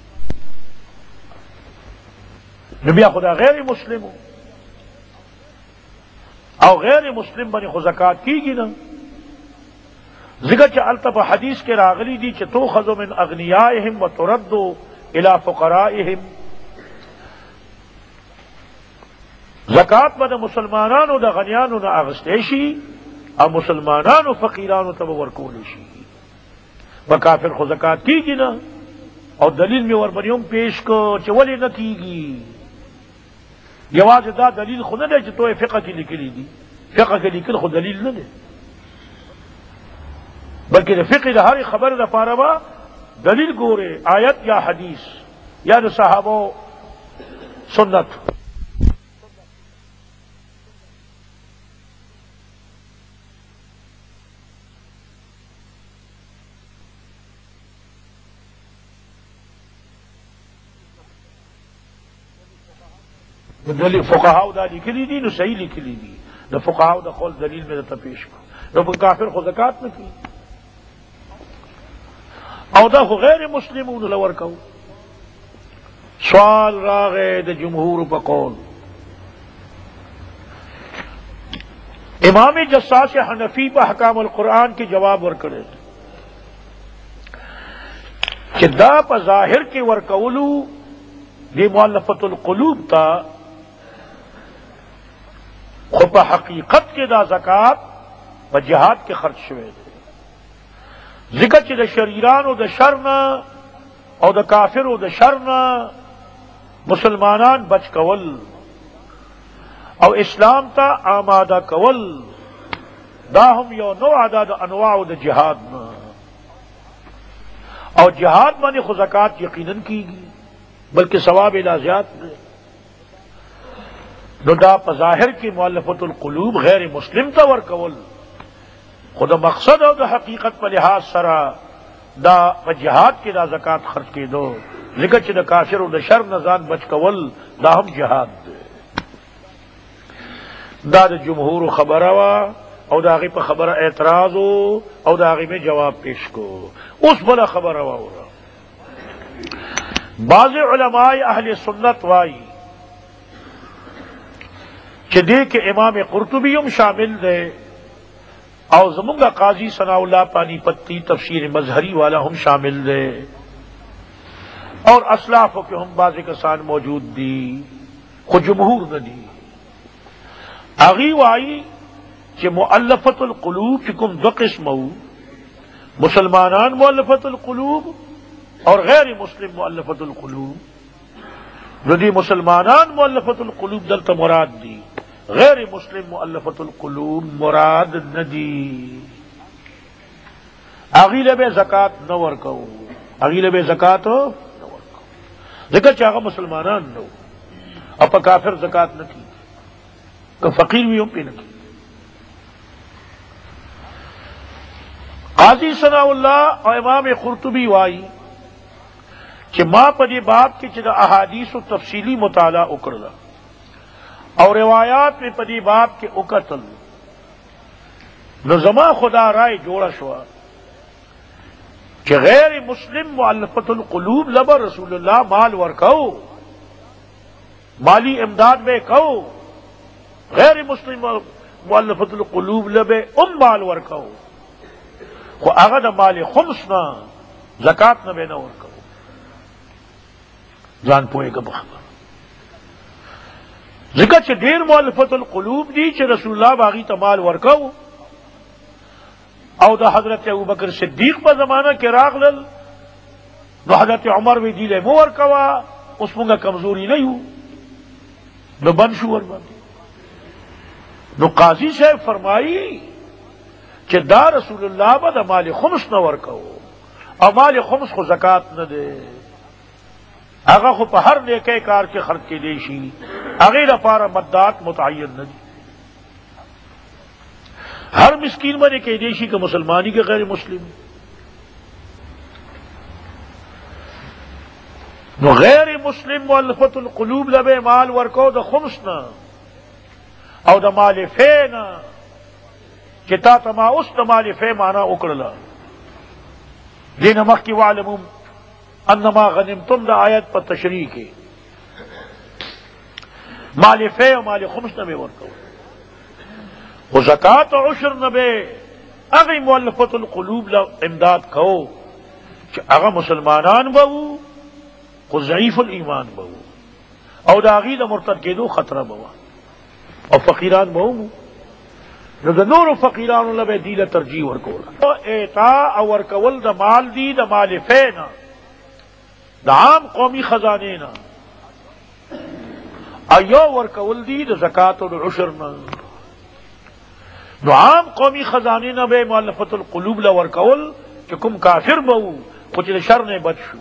نو بیا خدا غیر مسلم او غیر مسلم باندې خو زکات کیږي نه ذکر چې التف حدیث کې راغلی دي چې تؤخذ من اغنیائهم وترد الى فقرائهم زکات به د مسلمانانو د غنیانو نه اغستې شي او مسلمانانو فقیرانو ته ورکول شي په کافر خو زکات کیږي نه او دلیل می وربنیوم پیش کو چې ولې نه کیږي یوازې دا دلیل خو نه دی چې توې فقہ کې لیکلي دي فقہ کې لیکل خو دلیل نه دی بلکې د فقہ د هر خبر د پاره با دلیل ګوره آیت یا حدیث یا د صحابه سنت دلیل فقهاو دا لیکلی دي نو صحیح لیکلی دي د فقهاو د قول دلیل مې ته پیش کو نو په کافر خو زکات نه کوي او دا خو غیر مسلمون لور کو سوال راغې د جمهور په قول امام جساس حنفی په احکام القرآن کې جواب ورکړي چې دا په ظاهر کې ورکولو دی مؤلفۃ القلوب تا خو په حقیقت کې دا زکات په جهاد کې خرج شوی دی ذکر چې د شریرانو د شر نه او د کافرو د شر نه مسلمانان بچ کول او اسلام ته آماده کول دا هم یو نوع د انواع د جهاد نه او جهاد باندې خو زکات یقینا کیږي بلکہ ثواب الازیات میں نو دا پظاہر کی مؤلفۃ القلوب غیر مسلم تور کول خود مقصد او دا حقیقت پر لحاظ سرا دا جہاد کی دا زکات خرچ کی دو ذکر چې د کافر او د شر نزان بچ کول دا هم جہاد دے دا د جمهور خبره وا او دا غي په خبره اعتراض او دا غي میں جواب پیش کو اس بلا خبره وا بعض علماء اہل سنت وائی کہ دے کہ امام قرطبی ہم شامل دے او زمونگا قاضی ثناء اللہ پانی پتی تفسیر مظہری والا ہم شامل دے اور اسلافوں کے ہم بعض کسان موجود دی خود جمہور نہ دی اغی وائی کہ مؤلفۃ القلوب چکم دو قسم مسلمانان مؤلفۃ القلوب اور غیر مسلم مؤلفۃ القلوب ردی مسلمانان مؤلفۃ القلوب دلتا مراد دی غیر مسلم مؤلفۃ القلوب مراد ندی اغیل بے زکات نور کو اغیل بے زکات نور کو ذکر چاہا مسلمانان نو اپا کافر زکات نہ کی کہ فقیر بھی ہم پہ نہ کی قاضی ثناء اللہ اور امام قرطبی وائی کہ ماں پدی باب کی چدا احادیث و تفصیلی مطالعہ اکڑا اور روایات میں پدی باب کے اکتل نظما خدا رائے جوڑا شوا کہ غیر مسلم مؤلفۃ القلوب لبا رسول اللہ مال ورکو مالی امداد میں کہو غیر مسلم مؤلفۃ القلوب لبے مال ورکو خو اغد مال خمس نہ زکات نہ بے نہ ورکو جان پوئے کا بخبر ذکر چھ دیر مؤلفۃ القلوب دی چھ رسول اللہ باغی تمال ورکو او دا حضرت ابوبکر صدیق پر زمانہ کے راغلل نو حضرت عمر بھی دیلے مو ورکوا اس منگا کمزوری نہیں ہو نو بن شو ورمانی نو قاضی صاحب فرمائی کہ دا رسول اللہ با دا مال خمس نہ ورکو او مال خمس کو زکات نہ دے اگر خو په هر نیکه کار کې خرج کې دی شي هغه لپاره مدات متعین نه دي ہر مسکین باندې کې دی شي که مسلمانی کې غیر مسلم نو غیر مسلم مؤلفۃ القلوب لبه مال ورکو د خمس نه او دا مال فینا چتا تما اس دا مال فی مانا اکڑلا دین مخ کی وعلمم انما غنمتم دا آیت پر تشریح کی مال فی و مال خمس نبے ورکو و زکاة و عشر نبے اگی مؤلفت القلوب لا امداد کہو کہ اگا مسلمانان بہو کو ضعیف الایمان بہو او دا اگی دا مرتد کے دو خطرہ بہو او فقیران بہو نو دا نور فقیران لبے دیل ترجیح ورکولا ایتا او ورکول دا مال دی دا مال فینا دا عام قومی خزانینا ایو ورکول دی دا زکاة و دا عشرنا نو عام قومی خزانینا بے مؤلفت القلوب لا ورکول کہ کم کافر بہو کچھ شر نے بچ شو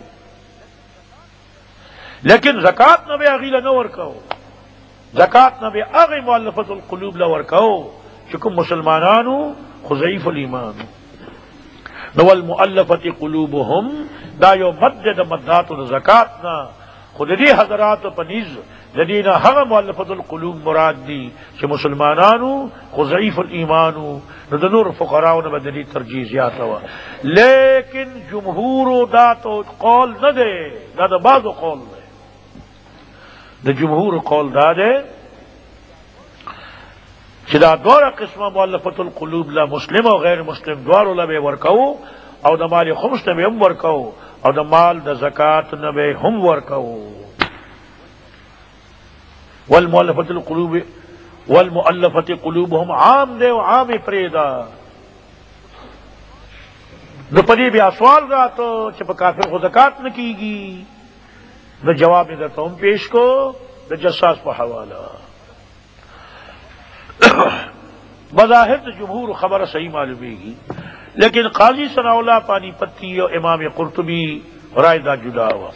لیکن زکاة نبے اغیل نہ ورکو زکاة نبے اغی مؤلفت القلوب لا ورکو چکم مسلمانانو خضعیف الایمان نو المؤلفت قلوبهم دا یو مدد مدات زکاتنا خود دی حضرات پنیز لدینا ہم مؤلفت القلوب مراد دی کہ مسلمانانو خضعیف الایمانو نو دا نور فقراؤ نے بدلی ترجیح زیادہ ہوا لیکن جمہور دا تو قول نہ دے دا بعض قول دے دا جمہور قول دا دے چدا دورا قسم مؤلفت القلوب لا مسلم و غیر مسلم دوارو لبے ورکو او دا مال خمس نبے ہم ورکو او دا مال دا زکاة نبے ہم ورکو والمؤلفت القلوب والمؤلفت قلوبهم عام دے و عام پریدا نو پدی بیا سوال دا تو چپا کافر خود زکاة نکی گی نو جواب میں دیتا ہم پیش کو دا جساس پا حوالہ بظاہر جمہور خبر صحیح معلومے گی لیکن قاضی ثناء اللہ پانی پتی اور امام قرطبی رائے دا جدا ہوا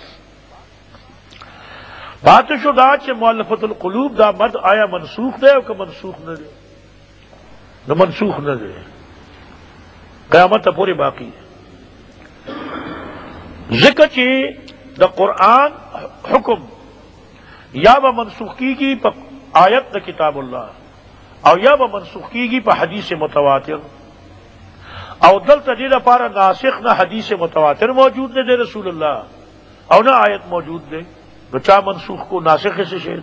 بات شدہ چھ مؤلفت القلوب دا مد آیا منسوخ دے کہ منسوخ نہ دے نہ منسوخ نہ دے قیامت پورے باقی ہے ذکر چی دا قرآن حکم یا با منسوخ کی پا آیت دا کتاب اللہ او یا با منسوخ کی پا حدیث متواتر او دل تجید پارا ناسخ نہ حدیث متواتر موجود دے رسول اللہ او نہ آیت موجود دے تو چا منسوخ کو ناسخ سے شیر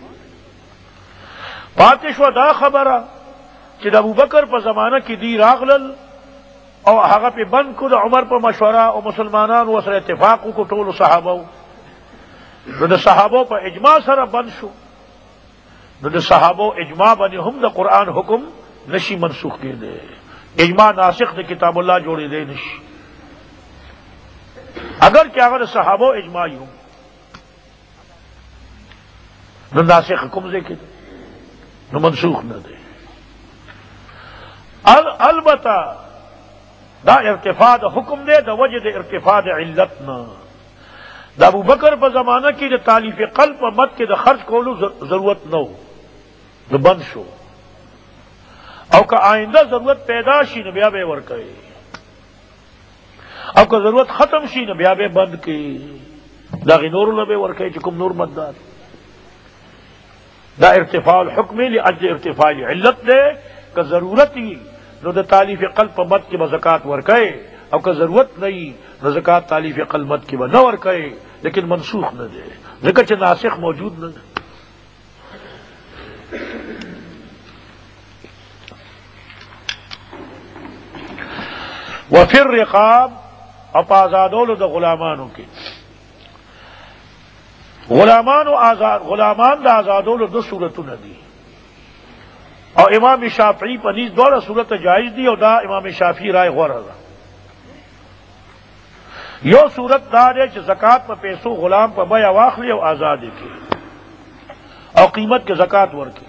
پاتشو دا خبرہ چید ابو بکر پا زمانہ کی دی راغلل او حقا پہ بند کو دا عمر پا مشورہ او مسلمانان وصل اتفاقو کو طول صحابہ دا صحابہ پا اجماع سر بند شو دا صحابہ اجماع بنی ہم دا قرآن حکم نشی منسوخ کے دے اجماع ناسخ دا کتاب اللہ جوڑے دے نشی اگر کیا اگر صحابہ اجماعی ہوں نو ناسخ حکم دے کے دے نو منسوخ نہ دے البتہ دا ارتفاع دا حکم دے دا وجہ دا ارتفاع دا علتنا دا ابو بکر پا زمانہ کی دا تالیف قلب پا مت کے دا خرچ کولو ضرورت نو دا بند شو او کا آئندہ ضرورت پیدا شی نبیا بے ورکے او کا ضرورت ختم شی نبیا بے بند کی دا غی نور لبے ورکے چکم نور مددار دا ارتفاع الحکم لأجل ارتفاع علت دے کا ضرورت ہی نو دا تالیف قلب مت کی بزکات ورکے او کا ضرورت نہیں نو زکات تالیف قلب مت کی نہ ورکے لیکن منسوخ نہ دے ذکر چھ ناسخ موجود نہ دے وفی الرقاب اپ آزادولو دا غلامانو کی غلامان دا آزادولو دو صورتو ندی اور امام شافعی پنیز دولا صورت جائز دی اور دا امام شافعی رائے غور دا یو صورت دا دے چھ زکاة پا پیسو غلام پا بیا واخلی اور آزادی کی اور قیمت کے زکاة ورکی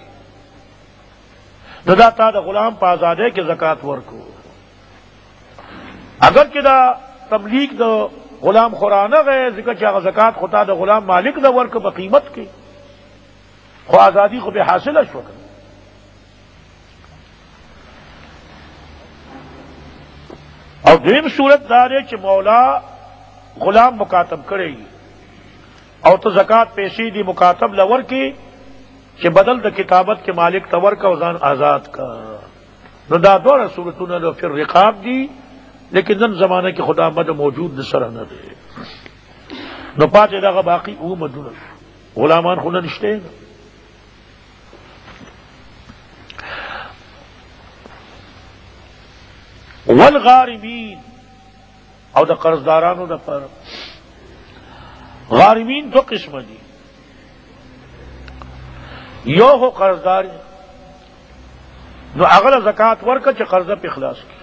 دا تا دا غلام پا آزادے کے زکاة ورکو اگر کہ دا تملیک دا غلام خورانہ گئے ذکر چاہ زکاة خطا دا غلام مالک دا ورک بقیمت کی خو آزادی کو بے حاصل اشوک اور دویم صورت دارے چھ مولا غلام مکاتب کرے گی اور تو زکاة پیشی دی مکاتب لور کی کہ بدل دا کتابت کے مالک تور کا وزان آزاد کا نو دا دور صورتوں نے پھر رقاب دی، لیکن نن زمانہ کی خدا مد موجود نسر نہ دے نو پاتے دا باقی او مدن غلامان خود نشتے نا. والغارمین او دا قرضدارانو دا پر غارمین دو قسم دی، یو ہو قرضدار نو اغل زکات ورکا چا قرضہ پہ اخلاص کی.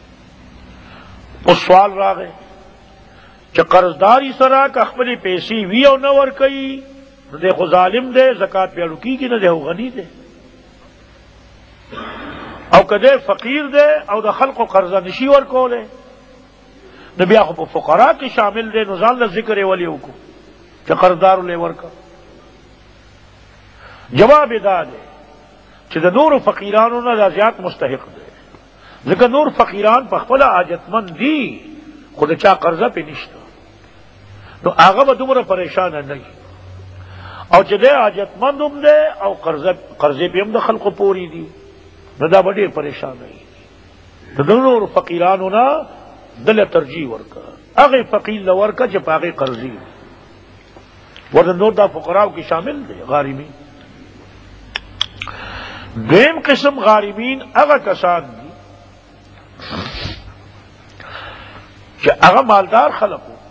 اس سوال راغے چا قرضداری سرا کا اخبری پیسی وی او نور کئی نو دے خو ظالم دے زکات پہ رکی کی نو دے غنی دے، او کدے فقیر دے او دا خلق و قرضہ نشی ورکو لے نو بیا خو فقراء کی شامل دے نو زال دا ذکر ولیو کو چا قرضدارو لے ورکا. جواب دا دے چا دا نور فقیرانو نا دا زیاد مستحق دے، ذکر نور فقیران پا خپلا حاجتمند دی خود چا قرضہ پہ نشتا نو آغا با دمرا پریشان نہیں، او چا دے حاجتمند ہم دے او قرضے پہ ہم دا خلق پوری دی نو دا بڑی پریشان نہیں. تو نور فقیرانو نا دل ترجیح ورکا، اغی فقیر لورکا چا پا اغی قرضی ورنہ نور دا فقراء کی شامل دے غارمین. دیم قسم غارمین اغا کسان دی کہ اغا مالدار خلق ہو،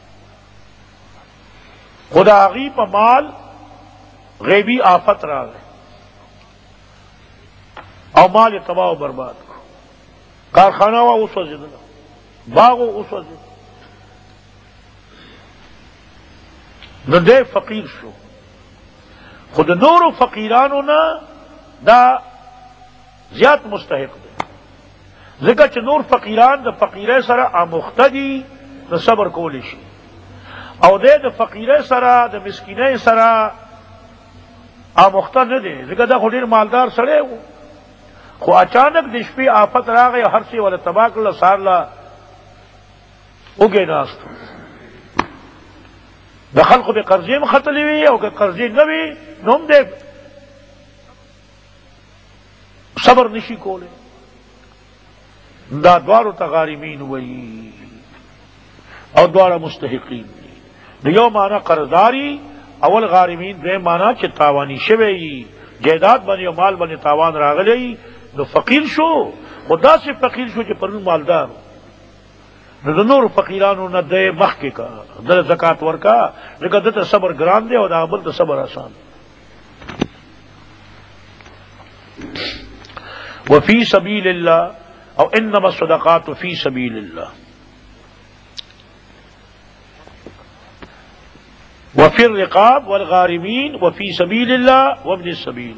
خدا آغی پا مال غیبی آفت را گئے او مال تباہ و برباد کو، کارخانہ ہوا اس وزد باغ ہو اس وزد نہ دے فقیر شو. خود نور و فقیرانو نا دا زیاد مستحق دے، ذکر چھ نور فقیران دا فقیرے سرا آمختدی دا صبر کولیشی او دے دا فقیرے سرا دا مسکینے سرا آمختد نہ دے، ذکر دا خودیر مالدار سڑے ہو خو اچانک دشپی آفت را گئے ہر سی والا تباک اللہ سار لا اگے ناستو دا خلق بے قرضی میں خطلی ہوئی او کہ قرضی نوی نوم دے صبر نشی کولے دا دوارو تا غارمین وئی او دوارا مستحقین دی. یو مانا قرضداری اول غارمین دے مانا چھ تاوانی شوئی جیداد بنی و مال بنی تاوان راغلی نو فقیر شو، خدا سے فقیر شو چھ پرن مالدار نو نور فقیرانو نہ دے مخ کے کا در زکات ورکا لیکن دتا صبر گران دے اور دا بل تو صبر آسان. وفی سبیل اللہ او انما الصدقات فی سبیل اللہ وفی الرقاب والغارمین وفی سبیل اللہ وابن السبیل.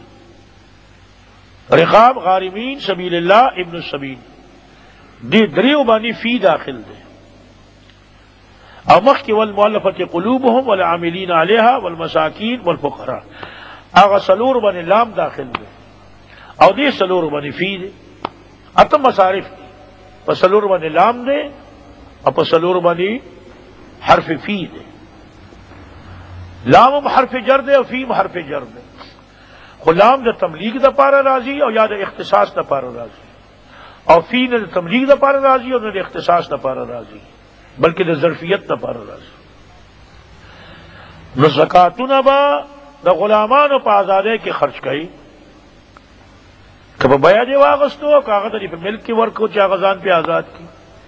رقاب غارمین سبیل اللہ ابن السبیل دی دریو بانی فی داخل دے او مخ کی والمؤلفۃ قلوبهم والعاملین علیہا والمساکین والفقراء اغا سلور بانی لام داخل دے او دی سلور بانی فی دے اتم مصارف دی پس سلور بانی لام دے او پس سلور بانی حرف فی دے. لام حرف جر دے او فیم حرف جر دے. غلام دا تملیغ دا پارا راضی او یا دا اختصاص دا پارا راضی اور فی نہ تملیغ دا پارا راضی اور نہ اختصاص دا پارا راضی بلکہ دا ظرفیت دا پارا راضی. نو زکاتنا با دا غلامان و پا آزادے کے خرچ کئی کبھا بیا دے واغستو کاغذ پہ ملک کی ورکو چا غزان پہ آزاد کی.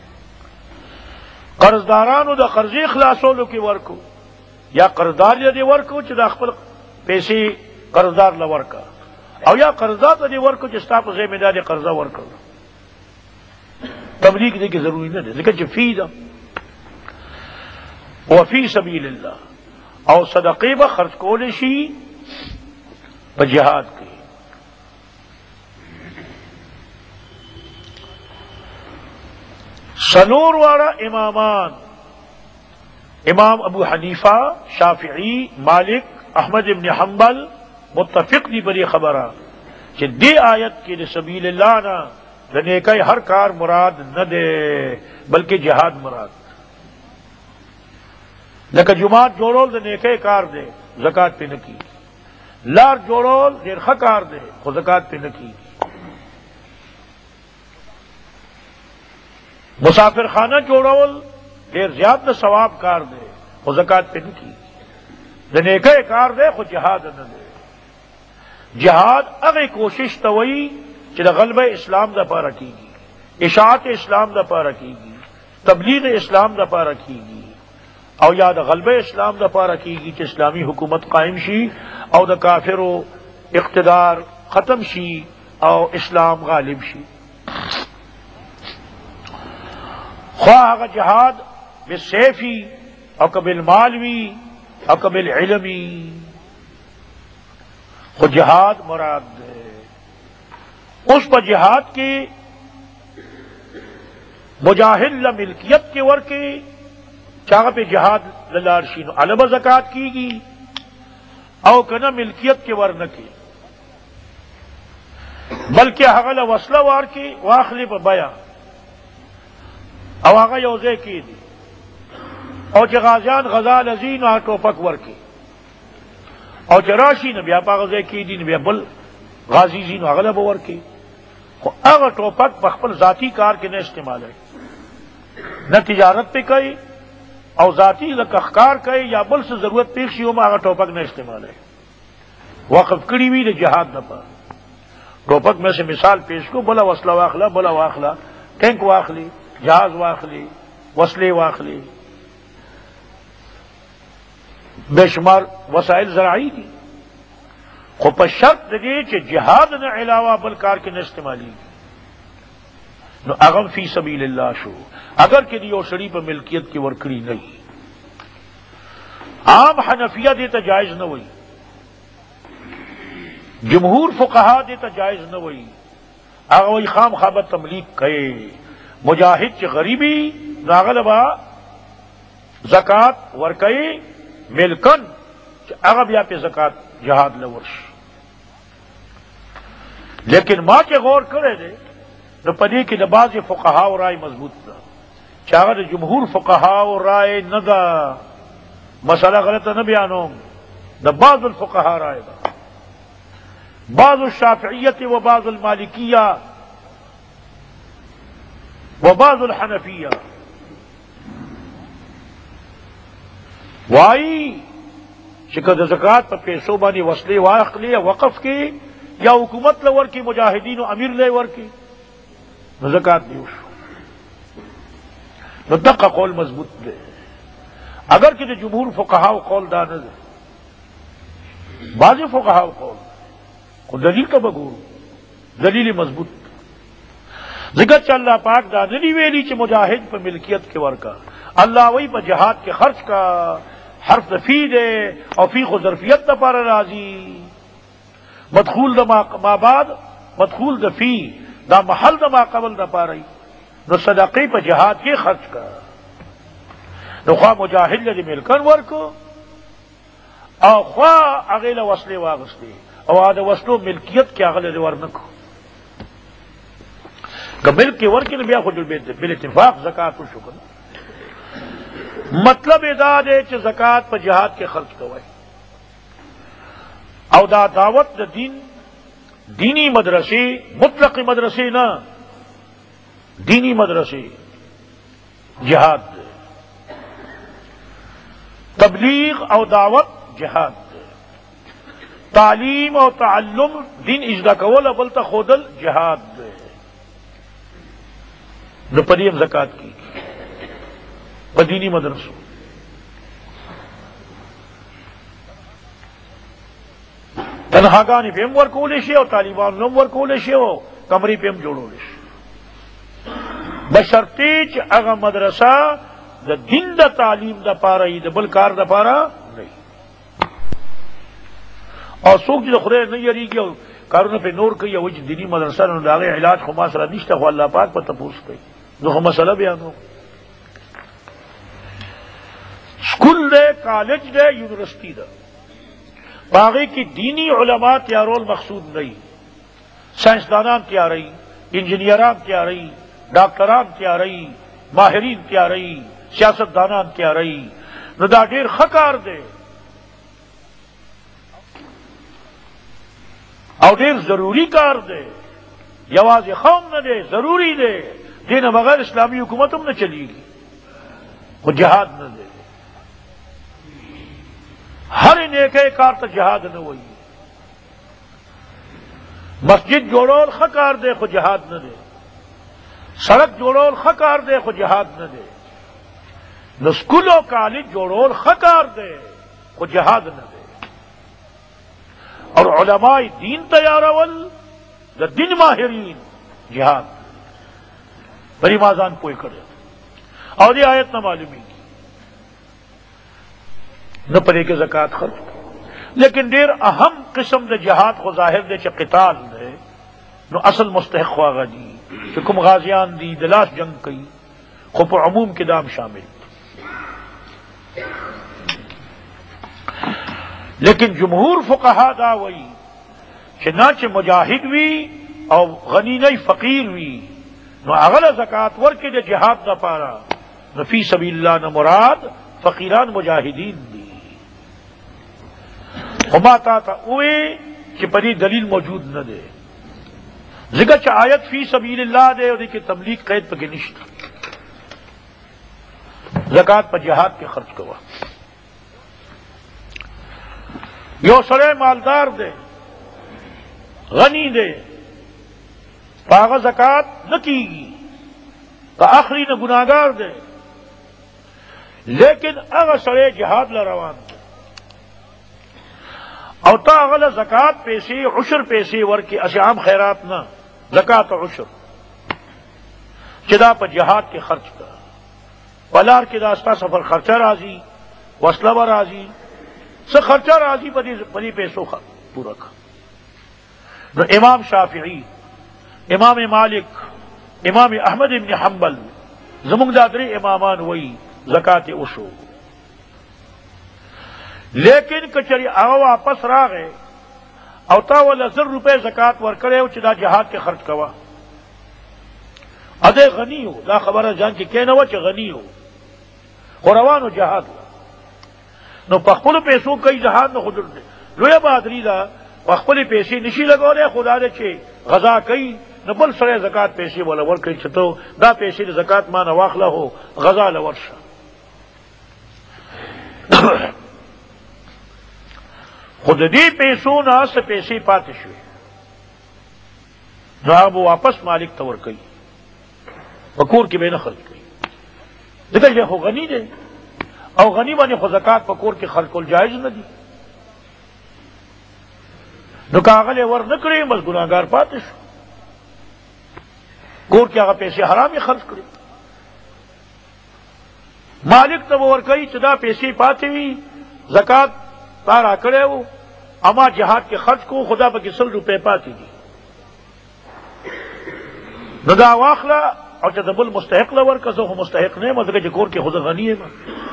قرضدارانو دا قرضی خلاصولو کی ورکو یا قرضدار دے ورکو چا دا خپل پیسی قرضدار لورکا او یا قرضدار دے ورکو چا ستا پا ذمہ دار قرضہ ورکو. تبلیغ دے کی ضروری نہ دے لیکن جو فی دا وفی سبیل اللہ او صدقی با خرچ کولشی با جہاد کی. سنور والا امامان امام ابو حنیفہ شافعی مالک احمد ابن حنبل متفق دی بری خبرہ کہ دی آیت کی سبیل اللہ نا نیکائی ہر کار مراد نہ دے بلکہ جہاد مراد. لیکن جماعت جوڑو نیکے کار دے زکات پہ نہ کی لار جوڑول دیر خکار دے خود زکات پہ نکی. مسافر خانہ جوڑول دیر زیادہ ثواب کار دے خود زکات پہ نکی. نیکے کار دے خود جہاد نہ دے. جہاد اگے کوشش توئی چل غلبہ اسلام دا پارا کی گی، اشاعت اسلام دا پارا کی گی، تبلیغ اسلام دا پارا کی گی، او یا دا غلبہ اسلام دا پارا کی گی کہ اسلامی حکومت قائم شی او دا کافر و اقتدار ختم شی او اسلام غالب شی. خواہ اگر جہاد بالسیفی او کبل مالوی او کبل علمی، خود جہاد مراد ہے. اس پر جہاد کی مجاہد ملکیت کے ورکے چاہ پہ جہاد للارشین علب زکات کی گی او کنا ملکیت کے ور نہ کی، بلکہ حغل وصلہ وار کی واخلی پہ بیا او آغا یوزے کی دی او چہ غازیان غزال ازین آ ٹوپک ور کی او چراشی نبیا پا غزے کی دی نبیا بل غازی زین اغلا بور کی. اگر ٹوپک بخپل ذاتی کار کے نہ استعمال ہے، نہ تجارت پہ کئی او ذاتی لکخکار کئی یا بل سے ضرورت پیشی ہو میں اگر ٹوپک نہ استعمال ہے. وقف کڑی ہوئی نے جہاد نہ پا. ٹوپک میں سے مثال پیش کو بلا وصلہ واخلہ بلا واخلہ ٹینک واخلی جہاز واخلی وصلے واخلی بے شمار وسائل زراعی دی. خود پر شرط دے کہ جہاد نہ علاوہ بلکار کے نہ استعمالی نو اغم فی سبیل اللہ شو اگر کہ دیو شریف ملکیت کی ورکڑی نہیں. عام حنفیہ دیتا جائز نہ ہوئی، جمہور فقہا دیتا جائز نہ ہوئی. اگر وہی خام خوابت تملیک کہے مجاہد چ غریبی ناغلبا زکات ورکئی ملکن اغب یا پہ زکات جہاد لورش. لیکن ماں کے غور کرے دے نہ پدی کی نباز فقہا و رائے مضبوط نہ چاہر جمہور فقہا و رائے نہ دا مسئلہ غلط نہ بیانوں نہ بعض الفقہا رائے دا بعض الشافعیت و بعض المالکیہ و بعض الحنفیہ وائی شکر زکات پر پیسوں بانی وصلے واقع یا وقف کی یا حکومت لور کی مجاہدین و امیر لے ور کی زکات نہیں نو تک کا قول مضبوط دے. اگر کہ جمہور فقہا و قول دانا دے بعض فقہا و قول کو دلیل کا بگور دلیل مضبوط ذکر چ اللہ پاک دادنی ویلی چ مجاہد پہ ملکیت کے ور کا اللہ وہی پہ جہاد کے خرچ کا حرف فی دے اور فی خو ظرفیت نہ پارا راضی مدخول دا ما بعد مدخول دا فی دا محل دا ما قبل دا پا رہی نو صدقی پہ جہاد کے خرچ کا نو خواہ مجاہد لدی ملکن ورکو او خواہ اغیل وصلے واغستے او آدھا وصلو ملکیت کے اغیل ورنکو کہ ملک کے ورکی نبیا خود بل اتفاق زکاة و شکر مطلب ادا دے چھ زکات پر جہاد کے خرچ کوئے او دا دعوت دا دین دینی مدرسے مطلق مدرسے نہ دینی مدرسے جہاد دے تبلیغ او دعوت جہاد دے تعلیم او تعلم دین اجدا کول بلتا خودل جہاد دے نو پدیم زکات کی بدینی مدرسوں تنہاگانی پیم ورکو لیشے اور طالبان نم ورکو لیشے ہو کمری پیم جوڑو لیشے بشرطیچ اگا مدرسہ دا دین دا تعلیم دا پارا ہی دا بلکار دا پارا نہیں اور سوک جدا خدای نہیں یری گیا کارون پہ نور کئی وجہ دینی مدرسہ نو داغے علاج خما سرا نشتا خو اللہ پاک پر تپوس کئی نو مسئلہ بیانو سکول دے کالج دے یونیورسٹی دے باغی کی دینی علماء تیارول مقصود نہیں سائنسدانان کیا رہی انجینئران کیا رہی ڈاکٹران کیا رہی ماہرین کیا رہی سیاست دانان کیا رہی نو دا دیر خکار دے او ډیر ضروری کار دی، یوازې قوم نه دی، ضروری دی، دینه بغیر اسلامی حکومت هم نه چلیږي، خو جهاد نه دی. ہر نیکے کار تو جہاد نہ ہوئی، مسجد جوڑول خکار دے خو جہاد نہ دے، سڑک جوڑول خکار دے خو جہاد نہ دے، نسکول و کالج جوڑول خکار دے خو جہاد نہ دے. اور علماء دین تیارول دا دین ماہرین جہاد بری مازان پوئی کرے. اور یہ آیت نہ معلومی نہ پڑے کہ زکات خرچ، لیکن دیر اہم قسم دے جہاد کو ظاہر دے چ قتال دے نو اصل مستحق خواغا دی کہ کم غازیان دی دلاش جنگ کئی خو پر عموم کے دام شامل. لیکن جمہور فقہا دا وئی چنانچہ مجاہد وی او غنی نہیں فقیر وی نو اغل زکات ور کے دے جہاد دا پارا نو فی سبیل اللہ نہ مراد فقیران مجاہدین دی. ہما تا اوے کہ پری دلیل موجود نہ دے ذکر چ آیت فی سبیل اللہ دے اور کی تبلیغ قید پہ نشت زکات پر جہاد کے خرچ کوا. یو سڑے مالدار دے غنی دے پاغ زکات نہ کی گی تو آخری نہ گناگار دے، لیکن اگر سڑے جہاد لا روان دے اور تا اغل زکات پیسے عشر پیسے ور کے اشعام خیرات نہ زکات و عشر چدا پر جہاد کے خرچ کا پلار کے داستہ سفر خرچہ راضی وسلہ راضی سے خرچہ راضی پری پیسوں کا پورا کا. امام شافعی، امام مالک، امام احمد ابن حنبل زمونگ دادری امامان وئی زکات عشر، لیکن کچری آغا واپس را گئے او تا والا 1000 روپے زکات ور کرے او چدا جہاد کے خرچ کوا ادے غنی ہو دا خبر جان کی کہنا ہوا چ غنی ہو خوروان و جہاد نو پخپل پیسوں کئی جہاد نہ خود لویا بہادری دا پخپل پیسے نشی لگو رہے خدا دے چے غزا کئی نہ بل سڑے زکات پیسے والا ور کئی چھتو دا پیسے زکات مانا واخلہ ہو غزا لورشا. خود دی پیسوں نہ سے پیسے پاتش ہوئے نہ اب واپس مالک تور کئی پکور کی بے نہ خرچ کئی دیکھا یہ ہو غنی دے او غنی بنے خود زکات پکور کے خرچ کو جائز نہ دی نو کاغل ور نہ کرے بس گناہگار پاتش کور کے آگا پیسے حرام ہی خرچ کرے. مالک تو ور کئی چدا پیسے پاتے ہوئی زکات تارا کرے وہ اما جہاد کے خرچ کو خدا پہ 100 روپے پاتی دی ندا واخلا اور جدبل مستحق لور کا سو مستحق نہیں مطلب کہ کور کے خود غنی ہے.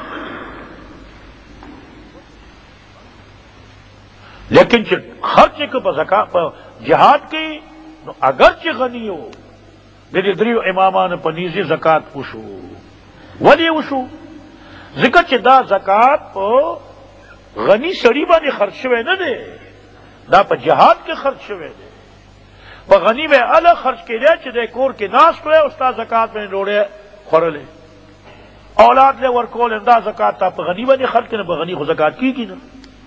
لیکن خرچ کو زکات جہاد کی اگرچہ غنی ہو میری دریو امامان پنیزی زکات وشو ولی وشو ذکر چدا زکات پو غنی سڑی بانے خرچ ہوئے نہ دے دا پا جہاد کے خرچ ہوئے دے پا غنی میں الگ خرچ کے دے چدے کور کے ناس کرے استا زکات میں روڑے خورلے اولاد لے ورکول اندا زکات تا پا غنی بانے خرچ کرے پا غنی خو زکات کی نا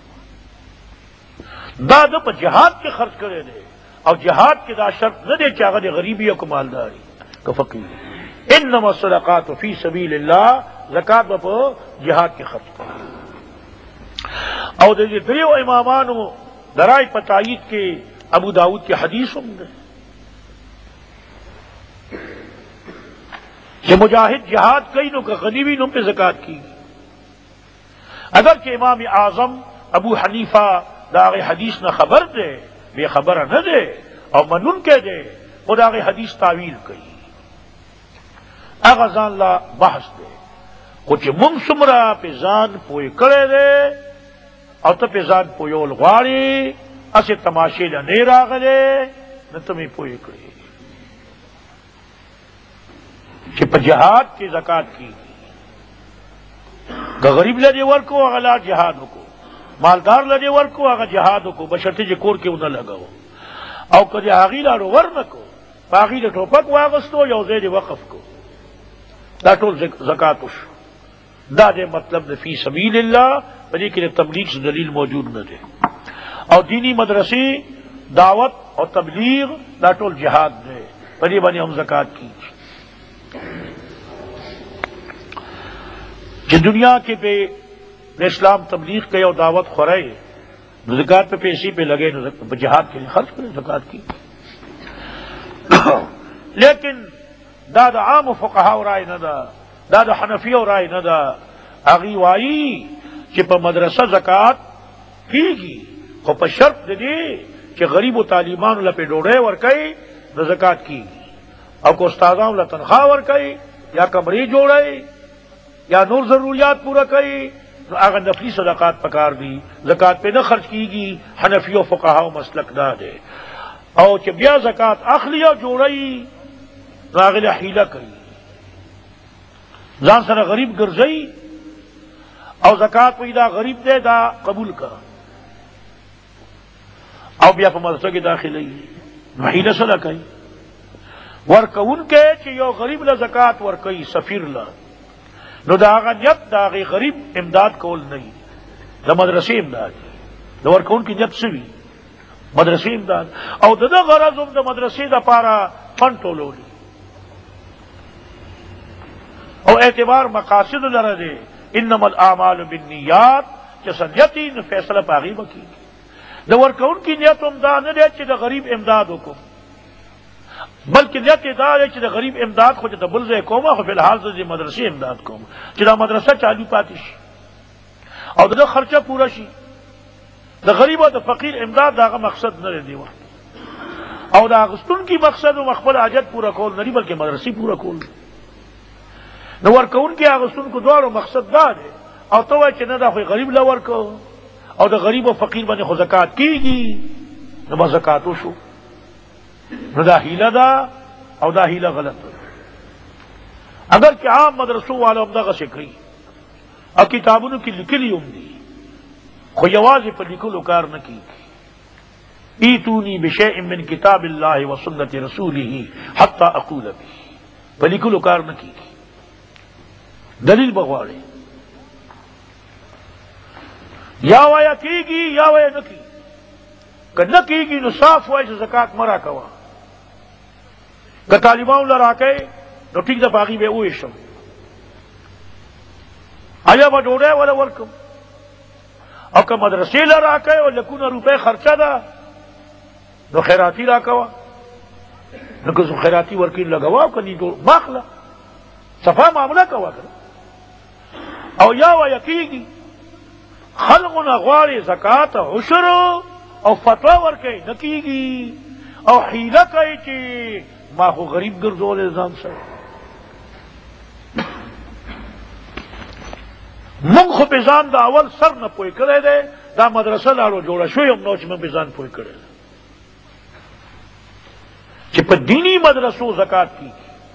دا دا پا جہاد کے خرچ کرے دے اور جہاد کے دا شرط نہ دے چاہا دے غریبی کو مالداری کا فقیر انما الصدقات فی سبیل اللہ زکات پا جہاد کے خرچ کرے. اور دریو امامانو درائے پتائید کے ابو داؤد کی حدیث ہوں کہ مجاہد جہاد کئی نو کا غنیوی نم پہ زکات کی. اگرچہ امام اعظم ابو حنیفہ داغ حدیث نہ خبر دے بے خبر نہ دے اور منن کے دے وہ داغ حدیث تعویل کئی اغزان لا بحث دے کچھ منسمرا پہ زان پوئے کرے دے اور تو پیزان پویول غواڑی اسے تماشے نہ نہیں راغلے نہ تمہیں پوئے کرے کہ جہاد کی زکات کی غریب لدے ورکو اغلا جہاد کو مالدار لدے ورکو اگر جہاد کو بشرطے جو کور کے انہیں لگاؤ او کدی هغې لاړو ورنکو په هغې د ټوپک واغستو یو ځای د وقف کو دا ټول زکات وشو. دا دے مطلب د فی سبیل اللہ په دې کې د تبلیغ سے دلیل موجود نه دی. او دینی مدرسې دعوت اور تبلیغ دا ټول جہاد دی په دې باندې هم زکات کیږي. چې دنیا کې به د اسلام تبلیغ کوي او دعوت خورای نو زکات پہ پیسے پہ لگے نو جہاد کے لیے خرچ کرے زکات کی. لیکن دا د عام فقہا رائے نہ دا دا د حنفیو رائے نہ دا اغي وائی چې په مدرسه زکات کیږي خو په شرط دی چې غریب و طالبانو له په ډوډۍ ورکړي د زکات کیږي او کو استادانو له تنخواه ورکړي یا کمرې جوړي یا نور ضروریات پورا کوي نو هغه نفلی صدقات پکار دي زکات پہ نہ خرچ کیږي. حنفی و فقہا مسلک دا دے او چې بیا زکات اخلی او جوړي نو هغه له حیله کوي ځان سره غریب ګرځي او زکات پیدا غریب دے دا قبول کا او بیا په مدرسه کې داخلي نو حیله سره کوي ورکون کې چې یو غریب له زکات ورکوي سفیر له نو دا هغه نیت دا هغه غریب امداد کول نه د مدرسې امداد د ورکون کې نیت سوي مدرسې امداد او دغه غرض هم د مدرسې د پاره فند ټولول او اعتبار مقاصد لره دي. انما الاعمال بالنیات چې سنیتی فیصله پاغي وکي د ورکون کې نیت هم دا نه دی چې د غریب امداد وکړو بلکہ نیت دا ہے چې د غریب امداد خو د بل ځای کومه خو په الحال د مدرسې امداد کوم چې دا مدرسه چالو پاتې شي او د خرچه پورا شي. د غریب او د فقیر امداد داغه مقصد نه دی وخت او دا غستون کی مقصد او مخبل حاجت پورا کول نه بلکې مدرسې پورا کول. نو ورکون کې غستون کو دوه مقصد دا دی او ته چې نه دا خو غریب لا ورکو او د غریب او فقیر باندې خو زکات کیږي نو زکات وشو نو دا ہیلہ دا او دا ہیلہ غلط دا. اگر کہ عام مدرسوں والا عمدہ کا سکری اور کتابوں کی لکلی عمدی خو یواز پر لکلو کار نہ کی ایتونی بشیء من کتاب اللہ و سنت رسولہ حتی اقول بھی پر لکلو کار نہ کی دلیل بغواڑے یا وایا کی گی یا وایا نہ کی کہ نہ کی گی نو صاف وای چې زکات مرا کوا کہ طالبان لرا کے نو ٹھیک دا باغی بے اوے شم آیا با ڈوڑے والا ورکم او کہ مدرسے لرا کے او لکونا روپے خرچہ دا نو خیراتی را کوا نو کہ خیراتی ورکی لگوا کنی دو ماخلا صفا معاملہ کوا کرا او یا و یقیگی خلقنا غوار زکات عشر او فتوا ورکے نکیگی او حیلہ کئی چی ما خو غریب گرزول ځان سره مونږ خو په ځان د اول سر نه پوي کړی دی دا مدرسه لاړو جوړه شوی هم نو چې مونږ په ځان پوي کړی چې په دینی مدرسو زکات کی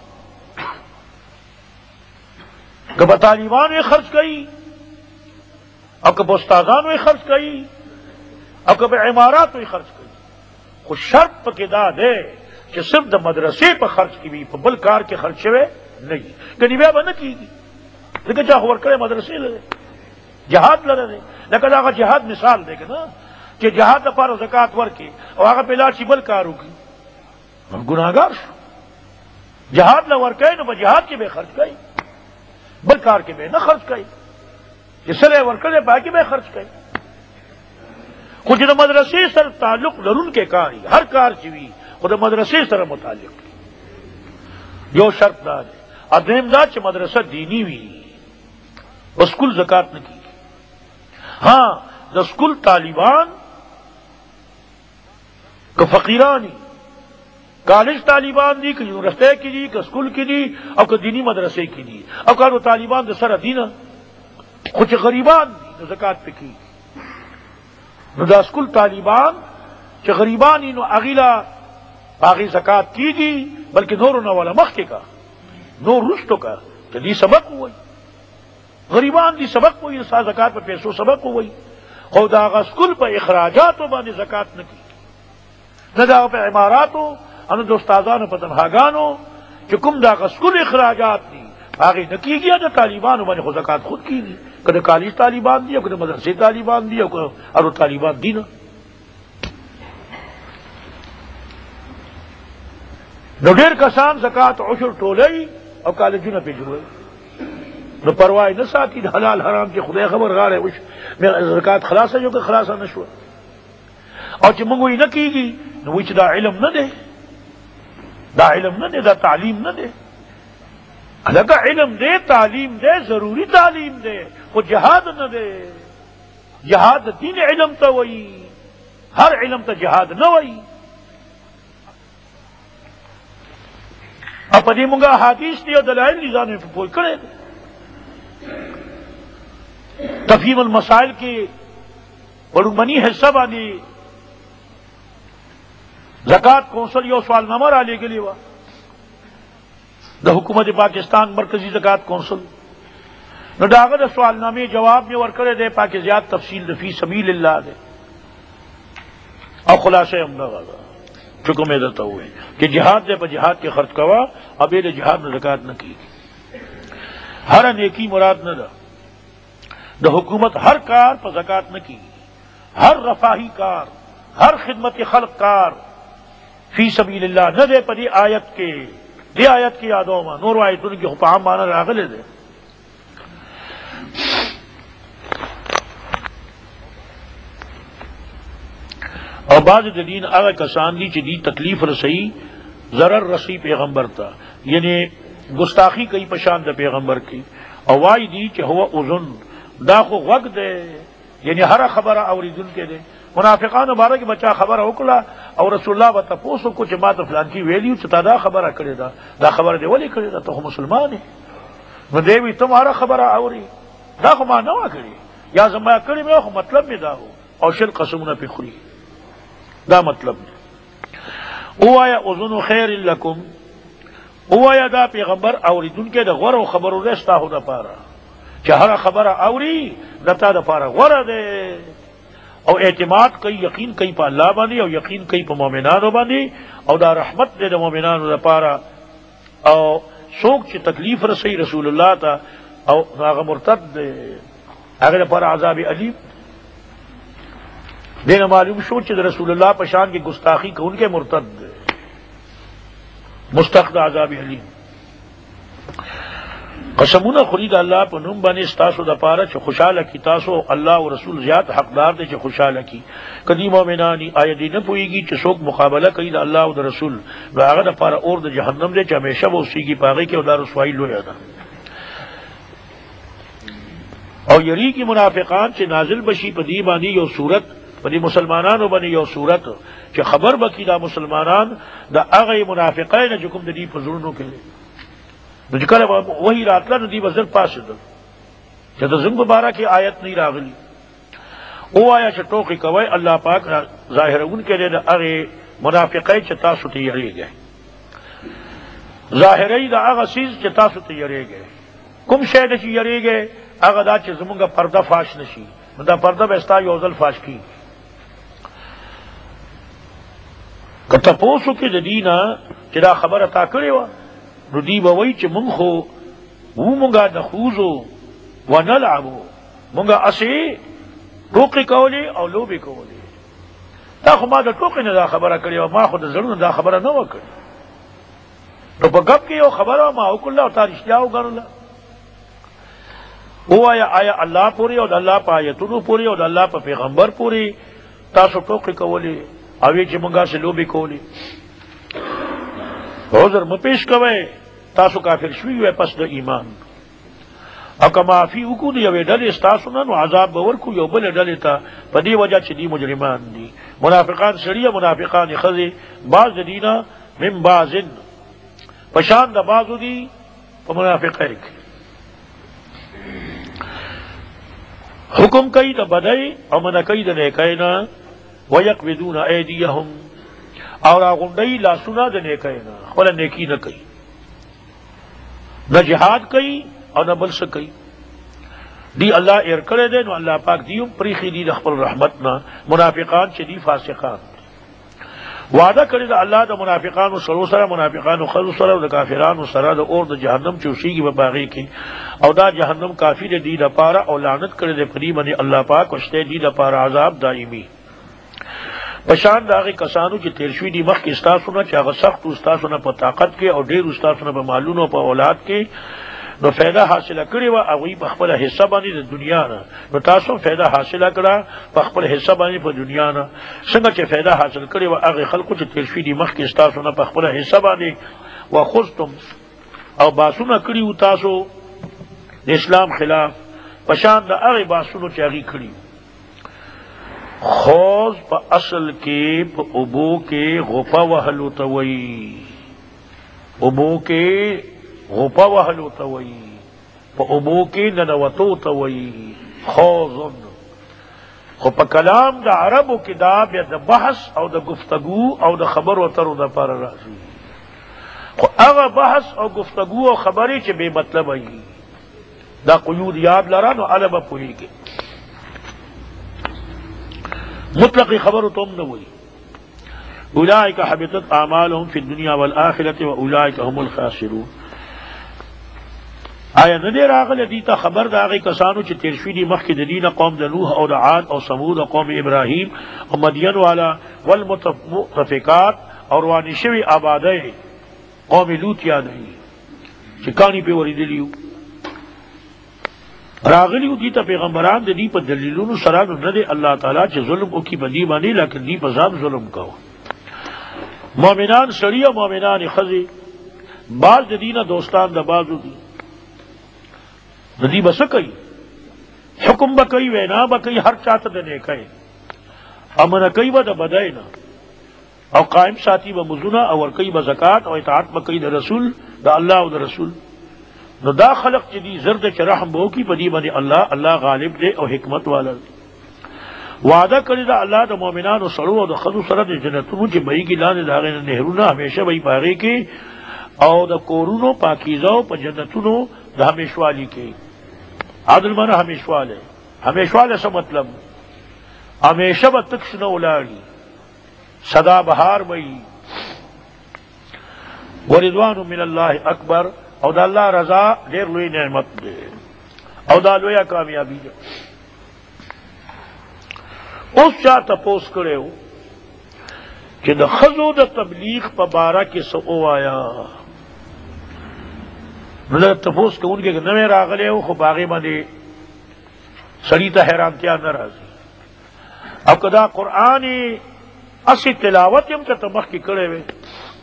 که په طالبانو خرچ کړي او که په استادانو خرچ کړي او که په عماراتو خرچ کړي خو شرط پکې دا دی کہ صرف د مدرسے پر خرچ کی بھی بل کار کے خرچ ہوئے نہیں کہیں بیا بنا کی لیکن چاہ ور کرے مدرسے لڑے جہاد لڑے لیکن آگا جہاد مثال دے گا نا کہ جہاد پار زکات ور کے اور آگا پہلا چی بل کار ہوگی گناہگار شو جہاد نہ ور کہے نہ جہاد کے بے خرچ کئی بل کار کے بے نہ خرچ کئی جس طرح ور کرے باقی بے خرچ کئی کچھ نہ مدرسے سر تعلق لرن کے کاری ہر کار چوی خود مدرسے سره متعلق یو شرط دا ہے ادم دا چې مدرسه دینی وی اسکول زکات نه کی ہاں د اسکول طالبان که فقیرانی کالج طالبان دی که یونیورسٹی کی دی که اسکول کی دی او که دینی مدرسے کی دی او که طالبان د سره دینه خو چې غریبان دی زکات پہ کی نو د اسکول طالبان چې غریبان نو اغیلا باقی زکات کی گی بلکہ نور نہ والا مخ کے کا نور رشتوں کا کہ دی سبق ہوئی غریبان دی سبق ہوئی سا زکات پہ پیسوں سبق ہوئی خدا اسکول پہ اخراجات باندې زکات نہ کی نہ دا پہ عماراتو ان د استادانو په تنخواګانو چې کوم دا غسکول اخراجات دي هغه نه کیږي. د طالبانو باندې خو زکات خود کیږي، کله کالج طالبان دي او کله مدرسې طالبان دي او ارو طالبان دي. نو ډېر کسان زکات عشر ټولوي او کالجونه پې جوړوي، نو پروا نه ساتي د حلال حرام چې خدای خبر غاړه وش زکات خلاصه جو که خلاصه نشوه. او چې موږ یې نه کیږي نو وایي چې دا علم نه دی، دا علم نه دی، دا تعلیم نه دی. الګا علم دی، تعلیم دی، ضروری تعلیم دی، خو جهاد نه دی. جهاد دین علم ته وایي، هر علم ته جهاد نه وایي. او په دې موږ احادیث دي او دلایل دي ځان په پوه کړی. تفہیم المسائل کی بڑی حصہ باندھی زکات کونسل یو سوال نامہ را لے کے لیے دا حکومت پاکستان مرکزی زکات کونسل نو داغه د سوال نامے جواب میں ورکڑے دے پاکستان زیاد تفصیل دے فی سبیل اللہ دے اور خلاصہ ہم لگا چکم دیتا ہوئے کہ جہاد دے پہ جہاد کے خرچ کوا اب یہ جہاد میں زکات نہ کی. ہر نیکی مراد نہ دا دا حکومت ہر کار پر زکات نہ کی، ہر رفاہی کار، ہر خدمت خلق کار فی سبیل اللہ نہ دے پدی آیت کے دی آیت کی یادوں میں نور آیتوں کی حکام مانا راغلے دے. اور بعض دین اگر کسان دی چی تکلیف رسی ضرر رسی پیغمبر تا، یعنی گستاخی کئی پشان دا پیغمبر کی، اور وائی دی چی ہوا اذن دا خو غوږ دے، یعنی ہر خبر اوریدن کے دے. منافقان بارہ کی بچہ خبر اوکلا اور رسول اللہ بتا پوسو کچھ ما تو فلان کی ویلیو چتا دا خبر کرے دا خبر دے ولی کرے دا تو مسلمان ہے نو دے بھی تمہارا خبر اوری دا خو ما نوا کری یا زما کری میں خو مطلب میں دا ہو اور شر قسمنا پہ خری دا مطلب میں او آیا اذن خیر لکم او آیا دا پیغمبر اوریدن کے دا غور و خبر رستا ہو دا پارا چہرا خبر اوری دتا دا پارا غور دے اور اعتماد کئی یقین کئی پا اللہ باندھی اور یقین کئی پا مومنانو باندھی اور دا رحمت دے دا مومنانو دا پارا اور سوک چی تکلیف رسی رسول اللہ تا اور آغا مرتد دے آغا دا پارا عذاب علیم دینا معلوم شو چی دا رسول اللہ پشان کی گستاخی کا ان کے مرتد دے مستقد عذاب علیم. قسمونه خورید اللہ پا نم بانی ستاسو دا پارا چه خوشحال کی تاسو اللہ و رسول زیاد حقدار دے چه خوشحال کی کدی مومنانی آیا دی نپوئی گی چه سوک مقابلہ کئی دا اللہ و دا رسول و آغا دا پارا اور دا جہنم دے چه ہمیشہ وہ اسی کی پاگئی کے و دا رسوائی لویا دا. اور یری کی منافقان چه نازل بشی پا دی بانی یو صورت پا دی مسلمانانو بانی یو صورت چه خبر بکی دا مسلمانان دا آغای منافقین جکم دا دی پزرنو کے لئے نجکر وہی راتلا ندی وزر پاس دل جد زنگ بارہ کی آیت نہیں راغلی او آیا چٹوکی کوئی اللہ پاک ظاہر ان کے لئے دا اغی منافقی چتا ستی یری گئے ظاہری دا اغا سیز چتا ستی یری گئے کم شہد چی یری گئے اغا دا چی زمانگا پردہ فاش نشی دا پردہ بیستا یوزل فاش کی کتا پوسو کی دینا چی دا خبر اتا کرے وا ردی بوئی چی من خو وہ منگا نخوزو و نلعبو منگا اسی ٹوکی کولی او لوبی کولی دا خو ما دا ٹوکی نه دا خبره کری و ما خود زرون دا خبره نو کری تو پا گب کی یو خبره ما اوکل او تا رشتیاو گرلا او آیا اللہ پوری او دا اللہ پا آیتونو پوری او دا اللہ پا پیغمبر پوری تاسو ٹوکی کولی اوی چی منگا سے لوبی کولی عذر مپیش کوئے تاسو کافر شوی ہوئے پس دا ایمان او که معافی وکو دی یوی ڈلی ستاسو ننو عذاب بورکو یو بل ڈلی تا پا دی وجہ چی دی مجرمان دی منافقان سریع منافقان خزی بعض دینا من بعضن پشان دا بعضو دی پا منافق ایک حکم کئی دا بدئی او من کئی دا نیکینا ویقبدون ایدیہم اور آغندئی لا سنا دا نیکینا ولا نیکی نہ کئی نہ جہاد کئی اور نہ بل سکئی دی اللہ ایر کرے دے نو اللہ پاک دیوں پریخی دی دخل رحمتنا منافقان چی دی فاسقان وعدہ کړی د الله د منافقانو سره منافقانو خلو سره او د کافرانو سره د اور د جهنم چوشیږي په باغی کې او دا جهنم کافی دی د پاره او لعنت کړی د پری باندې الله پاک وشته دی د پاره عذاب دائمی پشان داغه کسانو چې تیر شوی دی مخ کې استاسو نه چې هغه سخت استاسو نه په طاقت کې او ډیر استاسو نه په مالونو په اولاد کې نو فائدہ حاصله کړی و او په خپل حصہ باندې د دنیا نه نو تاسو فائدہ حاصله کړه په خپل حصہ باندې په دنیا نه څنګه چې فائدہ حاصل کړی و هغه خلکو چې تیر شوی دی مخ کې استاسو نه په خپل حصہ باندې واخذتم او باسونه کړی و تاسو د اسلام خلاف پشان د هغه باسونو چې هغه کړی خوز پا اصل کے پا ابو کے غفا وحلو توئی ابو کے غفا وحلو توئی پا ابو کے ننوتو توئی خوزن خو پا کلام دا عربو کی دا بیا دا بحث او دا گفتگو او دا خبر و ترو دا پار رازی خو اغا بحث او گفتگو او خبری چے بے مطلب ای دا قیود یاد لرانو علم پوئی کے مطلق خبر تم نہ ہوئی اولئک حبطت اعمالهم فی الدنیا والآخرة واولئک هم الخاسرون آیا ندی راغل دیتا خبر دا آغی کسانو چی تیرشوی دی مخی دین قوم دا نوح او دا عاد او سمود او قوم ابراہیم او مدین والا والمتفقات اور وانشوی آبادی قوم لوت یادئی چکانی پہ وریدلیو راغلیو دیتا پیغمبران دی پا دلیلونو سرانو ندے اللہ تعالیٰ چی ظلم او کی بدی بانی لیکن دی پا ذات ظلم کاؤ مومنان سری و مومنان خزی بعض دینا دوستان دا بازو دی ندی بس کئی حکم بکئی وینا بکئی ہر چاہتا دنے کئی امن کئی با دا بدائنا او قائم ساتی با مزنا او کئی با زکاة او اطاعت بکئی دا رسول دا اللہ و دا رسول نو دا خلق چی دی زرد چی رحم بہو کی پدی بنی اللہ غالب دے او حکمت والا دے وعدہ کری دا اللہ دا مومنان و سرو و دا خدو سرد جنتونو چی بئی کی لان دا غین نہرونا ہمیشہ بئی پاگے کے او دا کورونو پاکیزاو پا جنتونو دا ہمیشوالی کے عادل مانا ہمیشوال ہے ہمیشوال ایسا مطلب ہمیشہ با تکش نہ اولاری صدا بہار بئی ورضوان من اللہ اکبر او دا اللہ رضا دیر لوی نعمت دے او دا لویا کامیابی دے اس چاہ تپوس کرے ہو کہ دا خزو دا تبلیغ پا بارہ کے سو آیا نظر تپوس کہ ان کے نوے راغلے ہو خو باغی مانے سریتا حیرانتیا نرازی اب کدا قرآن اسی تلاوت یم تا تمخ کی کرے ہوئے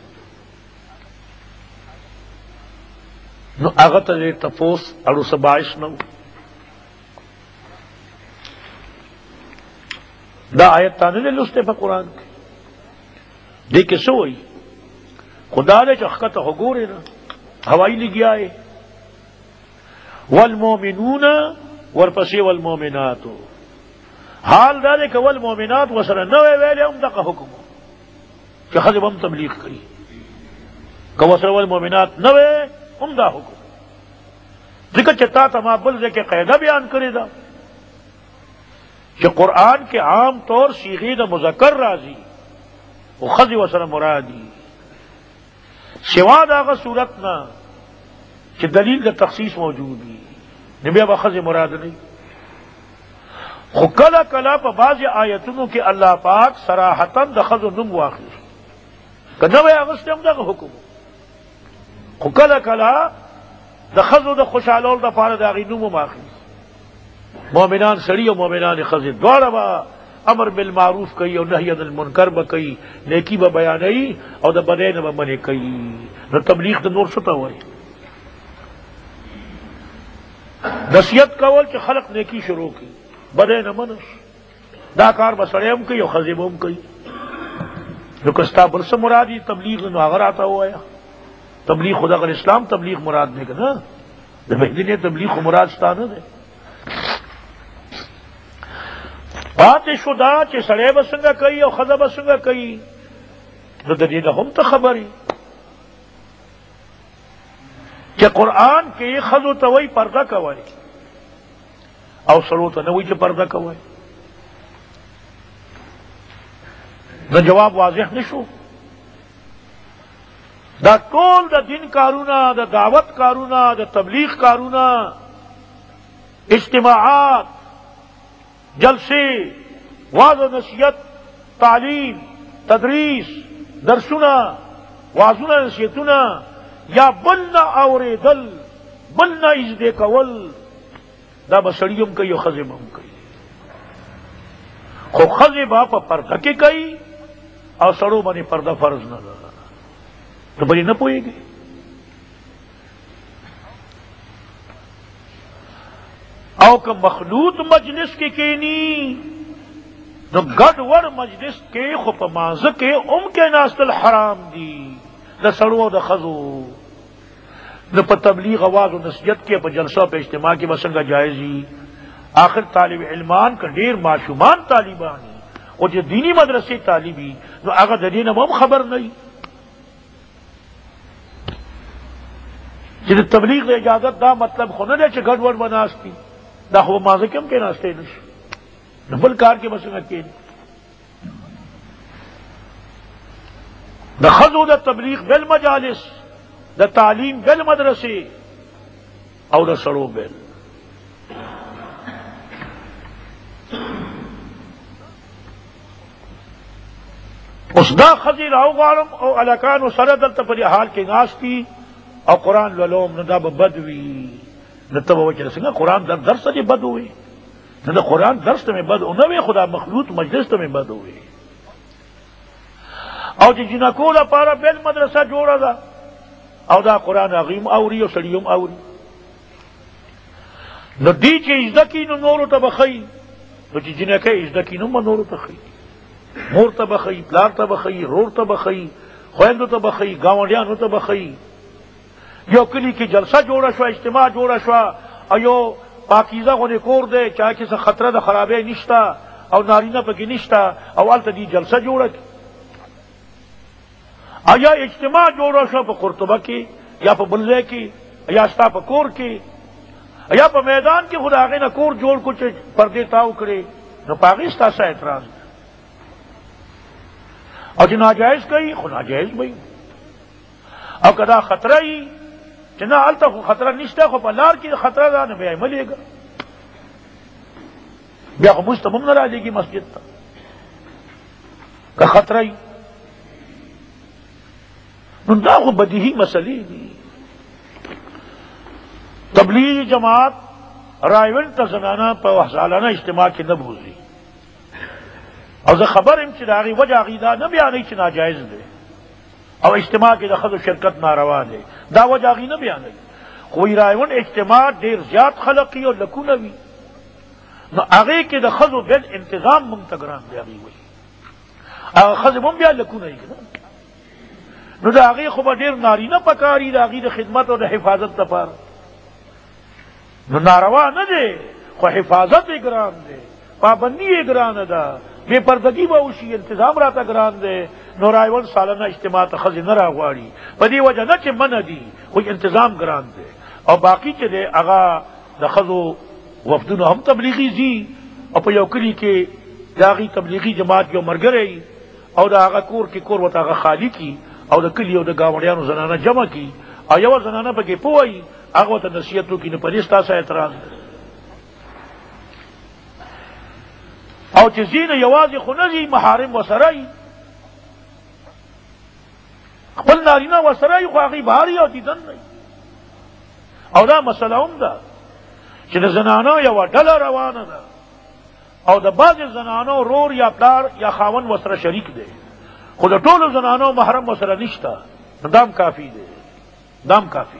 نو اغت دے تپوس اڑو سبائش نو دا آیت تانے لے لستے پا قرآن کے دیکھے سوئی خدا دے چخکت حگورے نا ہوائی لگی آئے والمومنون ورپسی والمومنات حال دا دے کہ والمومنات وسر نوے ویلے امدقا حکم کہ خضب ہم تبلیغ کری کہ وسر والمومنات نوے عمدہ حکم ذکر چتا تمابل دے کے قیدہ بیان کرے دا کہ قرآن کے عام طور صیغے دا مذکر راضی وہ خض وسر مرادی سوا داغا صورتنا کہ دلیل کا تخصیص موجود ہی نبی ابا خض مراد نہیں خو کلا کلا پا بعض آیتنوں کے اللہ پاک صراحتاً دا خض و نم واخر کہ نوے اغسطے ہم دا حکم خو کلا کلا دا خض و دا خوشحالول دا پارا دا غی نم واخر مومنان سری و مومنان خض دوارا با امر بالمعروف کئی اور نہی عن المنکر با کئی نیکی با بیانئی اور دا بدین با منع کئی نو تبلیغ دا نور ستا ہوئی نصیحت کول چی خلق نیکی شروع کی بدین منش دا کار بسڑے ہم کئی اور خضب ہم کئی نو کستا برس مرادی تبلیغ نو آگر آتا ہوا ہے تبلیغ خدا اگر اسلام تبلیغ مراد دے گا نا دا بہدین تبلیغ مراد ستانا دے بات شدا چی سڑے بسنگا کئی اور خضا بسنگا کئی نو دلیل ہم تا خبری کہ قرآن کے خضو توئی پردہ کوئی او سرو تا نوئی چی پردہ کوئی نو جواب واضح نشو دا ټول د دین کارونه، د دعوت کارونه، د تبلیغ کارونه، اجتماعات، جلسے، واعظ و نصیحت، تعلیم، تدریس، درسونه، واعظونه، نصیحتونه، یا بل نه اورېدل، بل نه اجدې کول، دا به سړي هم کوي او ښځې به هم کوي. خو ښځې به په پرده کې کوي او سړو باندې پرده فرض نه ده. ته بلې نه پوهېږي. او که مخلوط مجلس کې کینی نو ګډ وډ مجلس کې خو په مانځه کې کې ناستل حرام دي، د سړو او د ښځو. نو په تبلیغ، آواز و نصیحت کې، په جلسه په اجتماع کې به څنګه جائز وي؟ آخر طالب علمان که ډېر ماشومان طالبان دي او چې دینی مدرسې طالبي، نو هغه د دې نه هم خبر نه وي چې د تبلیغ د اجازت دا مطلب خو نه دی چې ګډ وډ به ناست دي. دا خو مازه کې هم کېناستی نه شي، نو بل کار کې به څنګه کېني؟ د ښځو د تبلیغ بل مجالس، د تعلیم بل مدرسې، او د سړو بل. اوس دا ښځې راوغواړم او هلکانو سره دلته په دې حال کې ناست دي او قرآن لولوم، نو دا به بد وي. نو ته به وایې چې څنګه قرآن درس ته دې بد ووایي؟ نو د قرآن درس ته مې بد ونه وی، خو دا مخلوط مجلس ته مې بد ووایي. او چې جنکو لپاره بل مدرسه جوړه ده او دا قرآن هغوی هم اوري او سړي هم اوري. نو دی چې زده کي نو نورو ته به ښایي، نو چې جنکۍ زده کي نو به نورو ته ښایي، مور ته به ښایي، پلار ته به ښایي، رور ته به ښایي، خویندو ته به ښایي، ګاونډیانو ته به ښایي. یو کلی کې جلسه جوړه شوه، اجتماع جوړه شوه، او یو پاکیزه غونې کور دی چې هغه کې څه خطره د خرابۍ نشته او نارینه پکې نشته، او هلته دې جلسه جوړه کړي. او یا اجتماع جوړه شوه په قرطبه کې یا په بل ځای کې یا ستا په کور کې یا په میدان کې، خو د هغې نه کور جوړ کړو چې پردې تاو کړې، نو په هغې ستا څه اعتراض دی؟ او چې ناجایز کوي خو ناجایز به وي. او که دا خطره وي چې نه هلته خو خطره نشته، خو په لار کې خطره ده، نو بیا یې مه لېږه، بیا خو موږ ته هم نه رالیږي مسجد ته که خطره وي. نو دا خو بدیهي مسلې دي. تبلیغی جماعت رایوند ته زنانه په سالانه اجتماع کې نه بوځي، او زه خبر یم چې د هغې وجه هغې دا نه بیانوي چې ناجایز دی او اجتماع کې د ښځو شرکت ناروا دی، دا وجه هغې نه بیانوي. خو رایوند اجتماع ډېر زیات خلق وي او لکونه وي، نو هغې کې د ښځو بل انتظام مونږ ته ګران دی. هغې وایي هغه ښځې به هم بیا لکونه وي، نو د هغې خو به ډېر نارینه پکار وي د هغې د خدمت او د حفاظت لپاره. نو ناروا نه دی، خو حفاظت یې ګران دی، پابندي یې ګرانه ده، بے پردگی به وشي، انتظام راته ګران دی. نو رایوند سالانه اجتماع ته ښځې نه راغواړي، په دې وجه نه چې منع دي، خو انتظام ګران دی. او باقي چې دی هغه د ښځو وفدونه هم تبلیغي ځي، او په یو کلي کې د هغې تبلیغي جماعت یو ملګری او د هغه کور کې کور ورته هغه خالي کي، او د کلي او د ګاونډیانو زنانه جمع کي، او یوه زنانه پکې پوهوي، هغه ورته نصیحت وکړي، نو په دې ستاسو اعتراض دی. او چې ځي نه یوازې خو نه ځي، محارم ورسره وي، خپل نارینه ورسره وي، خو هغې بهر وي او دیدن نه وي. او دا مسله هم ده چې د زنانو یوه ډله روانه ده، او د بعضې زنانو رور یا پلار یا خاوند ورسره شریک دی، خو د ټولو زنانو محرم ورسره نشته، نو دام کافي دی، دام کافي.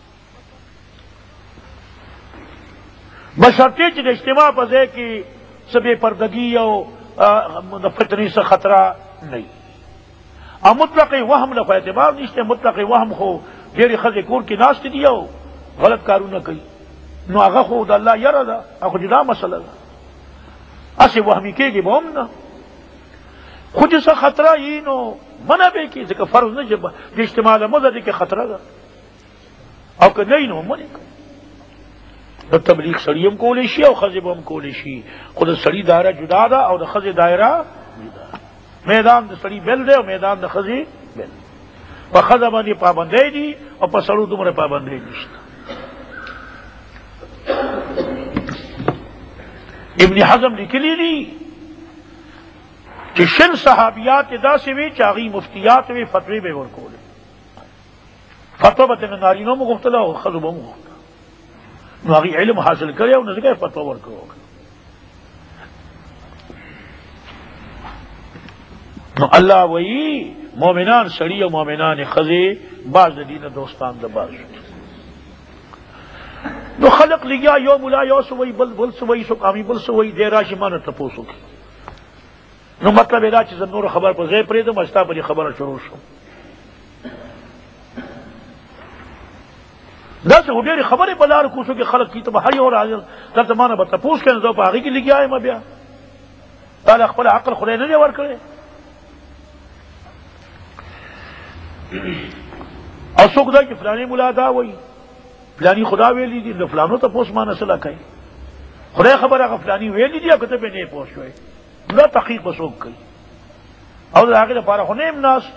بشرطې چې د اجتماع په ځای کې څه بې پردګي او د فتنې څه خطره نه وي. او مطلق وهم له خو اعتبار نشته، مطلق وهم خو ډېرې ښځې کور کې ناستې دي او غلط کارونه کوي، نو هغه خو د الله یره ده، هغه خو جدا مسله ده، هسې وهمي کېږي به هم نه. خو چې څه خطره وي نو منع به یې کړي، ځکه فرض نه چې د اجتماع له مزه دې کې خطره ده، او که نه وي نو منع کړي. نو تبلیغ سړي هم کولی شي او ښځې به هم کولی شي، خو د سړي دایره جدا ده او د ښځې دایره جدا. میدان د سړي بل دی او میدان د ښځې بل. په ښځه باندې پابندۍ دي او په سړو دومره پابندۍ نشته. ابن حزم لیکلی دي چې شل صحابیات داسې وي چې هغې مفتیات وي، فتوی به یې ورکولې، فتوا به ترې نارینو مو غوښتله او ښځو به مو غوښتله، نو هغې علم حاصل کړی او نو ځکه یې فتوا ورکړو. نو الله وایي مومنان سړي او مومنان ښځې بعض د دینه دوستان د بعض. نو خلق لګیا یو ملا یو څه وایي، بل څه وایي، څوک بل څه وایي، دی راشي ما نه تپوس وکړي. نو مطلب یې دا چې زه نور خبر په ځای پرېږدم، ستا بلې خبره شروع شم. داسې خو ډېرې خبرې په لارو کوڅو کې خلک کي ته به هر یو راځي دلته ما نه به تپوس کوي، نو زه په هغې کې لګیا یم. بیا تا له خپل عقل خدای نه دی ورکړی. او څوک دا چې فلاني ملا دا وایي، فلانی خدا ویلی دي، نو فلانو تپوس ما نه څه لا کوي، خدای خبر هغه فلانی ویلی دي او که ته پرې نه پوه شوې، دا تحقیق به څوک کوي؟ او د هغې لپاره خو نه یم ناست.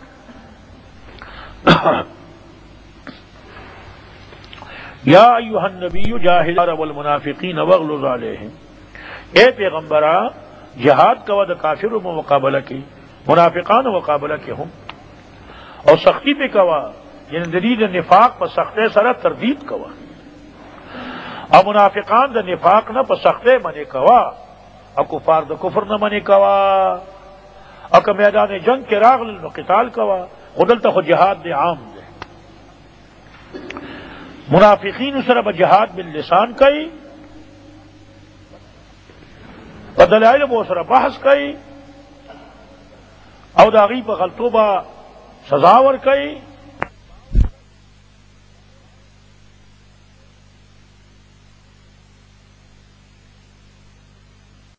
یا ایها النبی جاهد والمنافقین واغلظ علیہم، اے پیغمبرا جہاد کوا د کافرو مقابلہ کی، منافقان مقابلہ کی ہم، اور سختی پہ کوا، یعنی دلیل نفاق پر سختے سره تردید کوا، اور منافقان د نفاق نہ پر سختے منے کوا، اور کفار د کفر نہ منے کوا، اور کہ میدان جنگ کے راغل قتال کوا، خودلتا خود جہاد دے عام دے. منافقین سره به جهاد باللسان کوي، په دلایل به سره بحث کوي او د هغې په غلطو به سزا ورکوي،